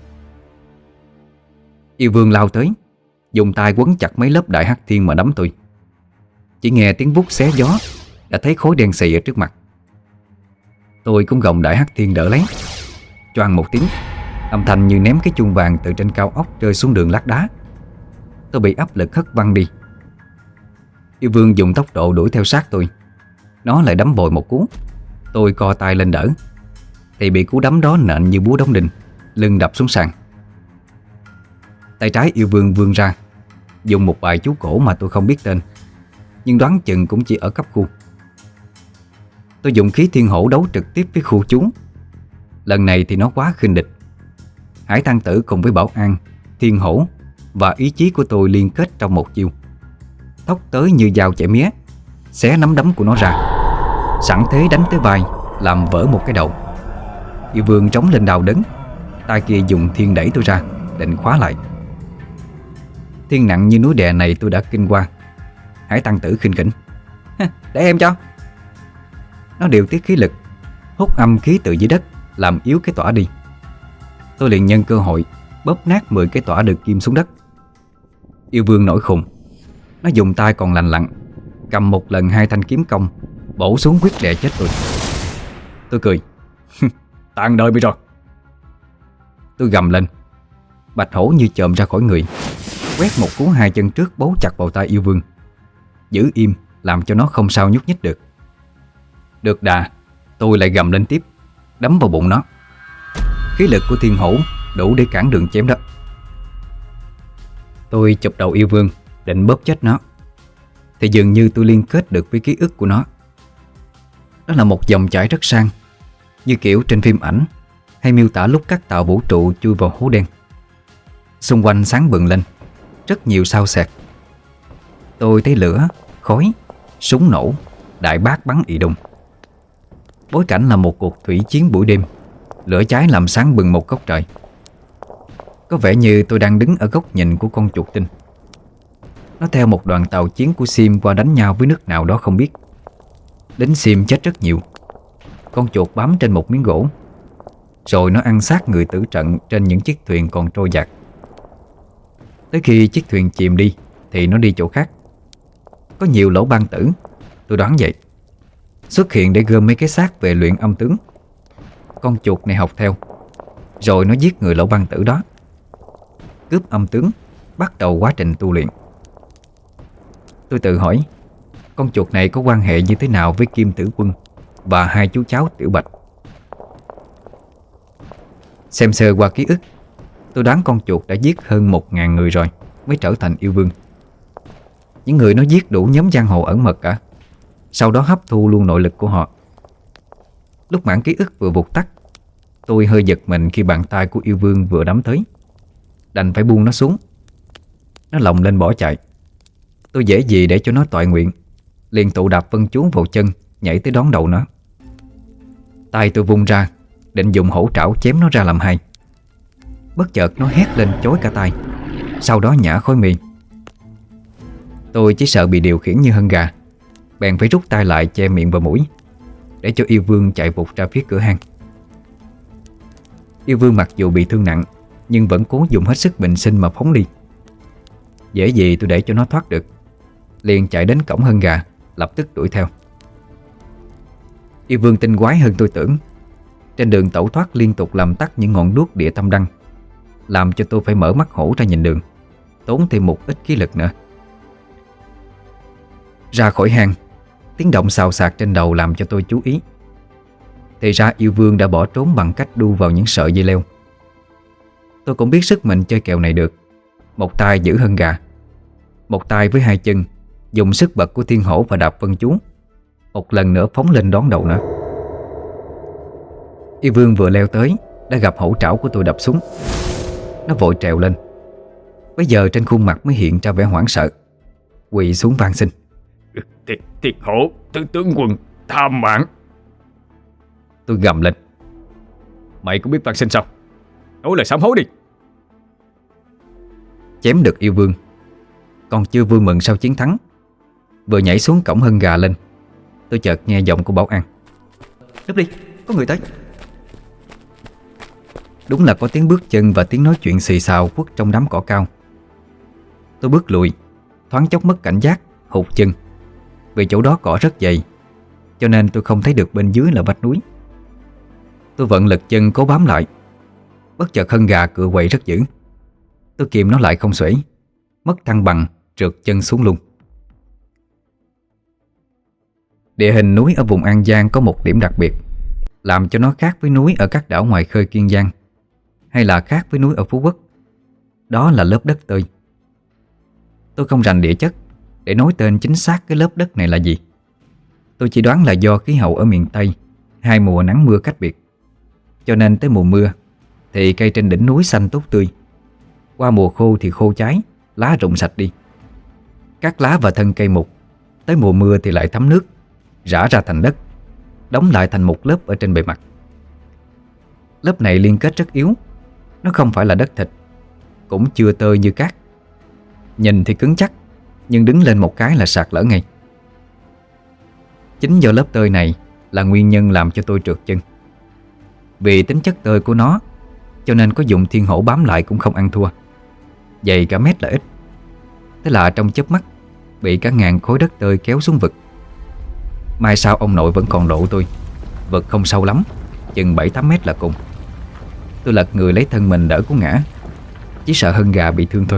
Yêu Vương lao tới, dùng tay quấn chặt mấy lớp đại hắc thiên mà đấm tôi. Chỉ nghe tiếng vút xé gió, đã thấy khối đen xì ở trước mặt. Tôi cũng gồng đại hắc thiên đỡ lấy. Choang một tiếng, âm thanh như ném cái chuông vàng từ trên cao ốc rơi xuống đường lát đá. Tôi bị áp lực hất văng đi. Yêu Vương dùng tốc độ đuổi theo sát tôi. Nó lại đấm bồi một cú. Tôi co tay lên đỡ, thì bị cú đấm đó nện như búa đóng đinh, lưng đập xuống sàn. Tay trái Yêu Vương vươn ra, dùng một bài chú cổ mà tôi không biết tên, nhưng đoán chừng cũng chỉ ở cấp khu. Tôi dùng khí thiên hổ đấu trực tiếp với khu chú. Lần này thì nó quá khinh địch. Hải Tăng Tử cùng với Bảo An, Thiên Hổ và ý chí của tôi liên kết trong một chiêu. Tốc tới như dao chẻ mía, xé nắm đấm của nó ra, sẵn thế đánh tới vai, làm vỡ một cái đầu. Yêu Vương trống lên đau đớn, tay kia dùng thiên đẩy tôi ra, định khóa lại. Thiên nặng như núi đè này tôi đã kinh qua. Hải Tăng Tử khinh khỉnh: Để em cho. Nó điều tiết khí lực, hút âm khí từ dưới đất, làm yếu cái tỏa đi. Tôi liền nhân cơ hội bóp nát mười cái tỏa được kim xuống đất. Yêu Vương nổi khùng. Nó dùng tay còn lành lặn, cầm một lần hai thanh kiếm công, bổ xuống quyết đè chết tôi. Tôi cười: Tàn đời bây rồi. Tôi gầm lên. Bạch hổ như chồm ra khỏi người, quét một cú hai chân trước bấu chặt vào tay Yêu Vương, giữ im làm cho nó không sao nhúc nhích được. Được đà, tôi lại gầm lên tiếp, đấm vào bụng nó. Khí lực của thiên hổ đủ để cản đường chém đó. Tôi chụp đầu Yêu Vương định bóp chết nó, thì dường như tôi liên kết được với ký ức của nó. Đó là một dòng chảy rất sang, như kiểu trên phim ảnh hay miêu tả lúc các tàu vũ trụ chui vào hố đen. Xung quanh sáng bừng lên, rất nhiều sao xẹt. Tôi thấy lửa, khói, súng nổ, đại bác bắn ì đùng. Bối cảnh là một cuộc thủy chiến buổi đêm, lửa cháy làm sáng bừng một góc trời. Có vẻ như tôi đang đứng ở góc nhìn của con chuột tinh. Nó theo một đoàn tàu chiến của Sim qua đánh nhau với nước nào đó không biết. Lính Sim chết rất nhiều. Con chuột bám trên một miếng gỗ, rồi nó ăn xác người tử trận trên những chiếc thuyền còn trôi dạt. Tới khi chiếc thuyền chìm đi thì nó đi chỗ khác. Có nhiều lỗ ban tử, tôi đoán vậy, xuất hiện để gom mấy cái xác về luyện âm tướng. Con chuột này học theo, rồi nó giết người lỗ ban tử đó, cướp âm tướng, bắt đầu quá trình tu luyện. Tôi tự hỏi, con chuột này có quan hệ như thế nào với Kim Tử Quân và hai chú cháu Tiểu Bạch. Xem sơ qua ký ức, tôi đoán con chuột đã giết hơn một ngàn người rồi mới trở thành yêu vương. Những người nó giết đủ nhóm giang hồ ẩn mật cả, sau đó hấp thu luôn nội lực của họ. Lúc mảng ký ức vừa vụt tắt, tôi hơi giật mình khi bàn tay của yêu vương vừa đắm tới, đành phải buông nó xuống. Nó lồng lên bỏ chạy. Tôi dễ gì để cho nó toại nguyện, liền tụ đạp vân chú vào chân, nhảy tới đón đầu nó. Tay tôi vung ra, định dùng hổ trảo chém nó ra làm hai. Bất chợt nó hét lên chối cả tay, sau đó nhả khói mì. Tôi chỉ sợ bị điều khiển như hân gà, bèn phải rút tay lại che miệng và mũi, để cho yêu vương chạy vụt ra phía cửa hang. Yêu vương mặc dù bị thương nặng, nhưng vẫn cố dùng hết sức bình sinh mà phóng đi. Dễ gì tôi để cho nó thoát được, liền chạy đến cổng hân gà, lập tức đuổi theo. Yêu vương tinh quái hơn tôi tưởng. Trên đường tẩu thoát liên tục làm tắt những ngọn đuốc địa tâm đăng, làm cho tôi phải mở mắt hổ ra nhìn đường, tốn thêm một ít khí lực nữa. Ra khỏi hang, tiếng động xào xạc trên đầu làm cho tôi chú ý. Thì ra yêu vương đã bỏ trốn bằng cách đu vào những sợi dây leo. Tôi cũng biết sức mình chơi kèo này được. Một tay giữ hân gà, một tay với hai chân dùng sức bật của thiên hổ và đạp vân chú, một lần nữa phóng lên đón đầu nó. Yêu vương vừa leo tới đã gặp hổ trảo của tôi đập xuống. Nó vội trèo lên. Bây giờ trên khuôn mặt mới hiện ra vẻ hoảng sợ, quỳ xuống van xin: Thiệt, thiệt hổ tứ tướng quân tham mạng. Tôi gầm lên: Mày cũng biết van xin sao? Nói lời sám hối đi. Chém được yêu vương, còn chưa vui mừng sau chiến thắng, vừa nhảy xuống cổng hân gà lên, tôi chợt nghe giọng của Bảo An: Núp đi, có người tới. Đúng là có tiếng bước chân và tiếng nói chuyện xì xào khuất trong đám cỏ cao. Tôi bước lùi, thoáng chốc mất cảnh giác, hụt chân. Vì chỗ đó cỏ rất dày, cho nên tôi không thấy được bên dưới là vách núi. Tôi vận lực chân cố bám lại. Bất chợt hân gà cựa quậy rất dữ. Tôi kìm nó lại không xuể, mất thăng bằng, trượt chân xuống luôn. Địa hình núi ở vùng An Giang có một điểm đặc biệt, làm cho nó khác với núi ở các đảo ngoài khơi Kiên Giang, hay là khác với núi ở Phú Quốc. Đó là lớp đất tơi. Tôi không rành địa chất để nói tên chính xác cái lớp đất này là gì. Tôi chỉ đoán là do khí hậu ở miền Tây hai mùa nắng mưa cách biệt, cho nên tới mùa mưa thì cây trên đỉnh núi xanh tốt tươi, qua mùa khô thì khô cháy, lá rụng sạch đi. Các lá và thân cây mục, tới mùa mưa thì lại thấm nước, rã ra thành đất, đóng lại thành một lớp ở trên bề mặt. Lớp này liên kết rất yếu. Nó không phải là đất thịt, cũng chưa tơi như cát. Nhìn thì cứng chắc, nhưng đứng lên một cái là sạt lở ngay. Chính do lớp tơi này là nguyên nhân làm cho tôi trượt chân. Vì tính chất tơi của nó, cho nên có dùng thiên hổ bám lại cũng không ăn thua. Dày cả mét là ít. Thế là trong chớp mắt bị cả ngàn khối đất tơi kéo xuống vực. Mai sau ông nội vẫn còn độ tôi. Vực không sâu lắm, chừng bảy tám mét là cùng. Tôi lật người lấy thân mình đỡ cú ngã, chỉ sợ hân gà bị thương thôi.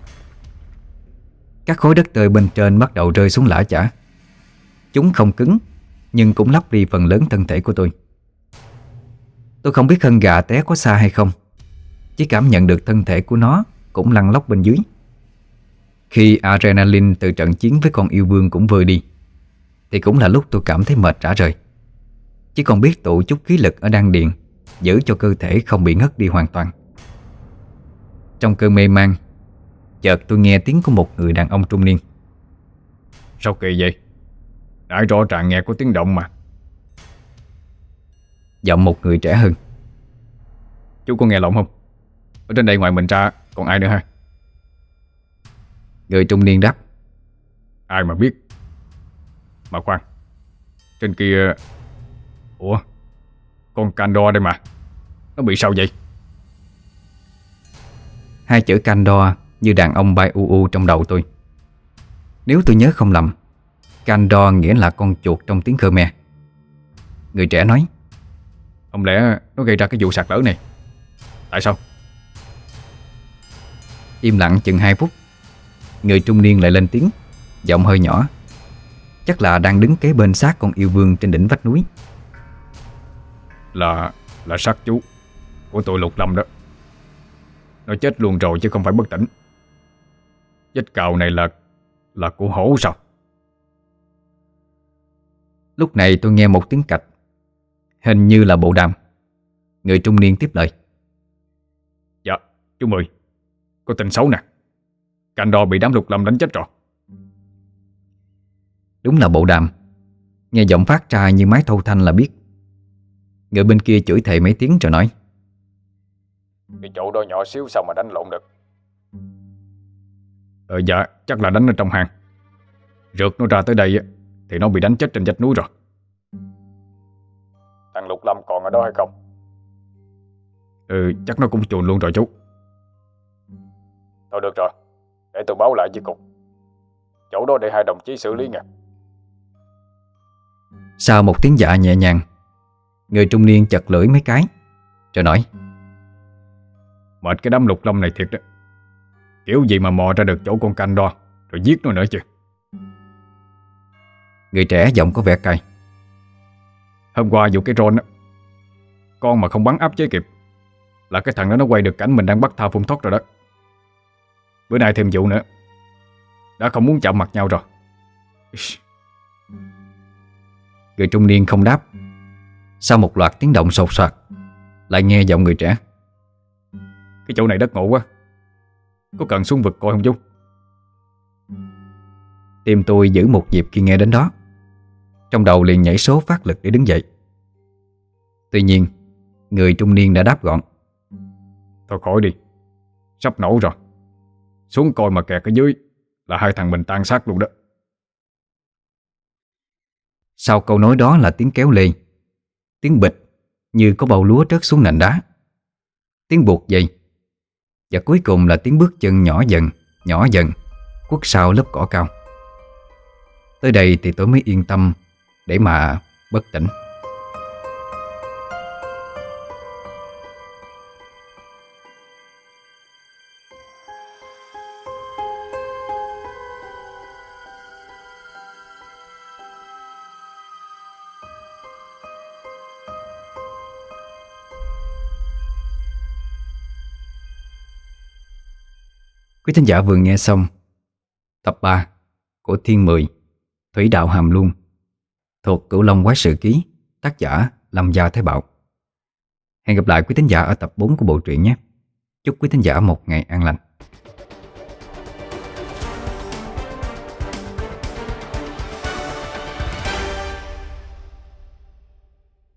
Các khối đất tơi bên trên bắt đầu rơi xuống lã chả. Chúng không cứng, nhưng cũng lấp đi phần lớn thân thể của tôi. Tôi không biết hân gà té có xa hay không, chỉ cảm nhận được thân thể của nó cũng lăn lóc bên dưới. Khi adrenaline từ trận chiến với con yêu vương cũng vơi đi, thì cũng là lúc tôi cảm thấy mệt rã rời. Chỉ còn biết tụ chút khí lực ở đan điền, giữ cho cơ thể không bị ngất đi hoàn toàn. Trong cơn mê man, chợt tôi nghe tiếng của một người đàn ông trung niên: Sao kỳ vậy? Nãy rõ ràng nghe có tiếng động mà. Giọng một người trẻ hơn: Chú có nghe lộn không? Ở trên đây ngoài mình ra còn ai nữa ha? Người trung niên đáp: Ai mà biết. Mà khoan, trên kia... Ủa, con Candor đây mà, nó bị sao vậy? Hai chữ Candor như đàn ông bay u u trong đầu tôi. Nếu tôi nhớ không lầm, Candor nghĩa là con chuột trong tiếng Khmer. Người trẻ nói: Không lẽ nó gây ra cái vụ sạt lở này? Tại sao? Im lặng chừng hai phút, người trung niên lại lên tiếng, giọng hơi nhỏ, chắc là đang đứng kế bên xác con yêu vương trên đỉnh vách núi. Là... là xác chú của tụi Lục Lâm đó. Nó chết luôn rồi chứ không phải bất tỉnh. Vết cào này là... là của hổ sao? Lúc này tôi nghe một tiếng cạch, hình như là bộ đàm. Người trung niên tiếp lời: Dạ, chú Mười, có tin xấu nè. Candor bị đám Lục Lâm đánh chết rồi. Đúng là bộ đàm. Nghe giọng phát ra như máy thâu thanh là biết. Người bên kia chửi thề mấy tiếng rồi nói: Cái chỗ đó nhỏ xíu sao mà đánh lộn được? Ờ dạ, chắc là đánh ở trong hang. Rượt nó ra tới đây thì nó bị đánh chết trên vách núi rồi. Thằng Lục Lâm còn ở đó hay không? Ừ, chắc nó cũng chuồn luôn rồi chú. Thôi được rồi, để tôi báo lại với cục. Chỗ đó để hai đồng chí xử lý nha. Sau một tiếng dạ nhẹ nhàng, người trung niên chật lưỡi mấy cái rồi nói: Mệt cái đám Lục Lâm này thiệt đó. Kiểu gì mà mò ra được chỗ con Candor rồi giết nó nữa chứ. Người trẻ giọng có vẻ cay: Hôm qua vụ cái drone á, con mà không bắn áp chế kịp là cái thằng đó nó quay được cảnh mình đang bắt tha phun thoát rồi đó. Bữa nay thêm vụ nữa, đã không muốn chạm mặt nhau rồi. Người trung niên không đáp. Sau một loạt tiếng động sột soạt, lại nghe giọng người trẻ. Cái chỗ này đất ngộ quá, có cần xuống vực coi không chú? Tim tôi giữ một nhịp khi nghe đến đó. Trong đầu liền nhảy số phát lực để đứng dậy. Tuy nhiên người trung niên đã đáp gọn: Thôi khỏi đi, sắp nổ rồi. Xuống coi mà kẹt ở dưới là hai thằng mình tan xác luôn đó. Sau câu nói đó là tiếng kéo lê, tiếng bịch như có bầu lúa rớt xuống nền đá, tiếng buộc dây, và cuối cùng là tiếng bước chân nhỏ dần, nhỏ dần khuất sau lớp cỏ cao. Tới đây thì tôi mới yên tâm để mà bất tỉnh. Quý thính giả vừa nghe xong tập ba của Thiên Mười Thủy Đạo Hàm Luân thuộc Cửu Long Quái Sự Ký, tác giả Lâm Gia Thái Bảo. Hẹn gặp lại quý thính giả ở tập bốn của bộ truyện nhé. Chúc quý thính giả một ngày an lành.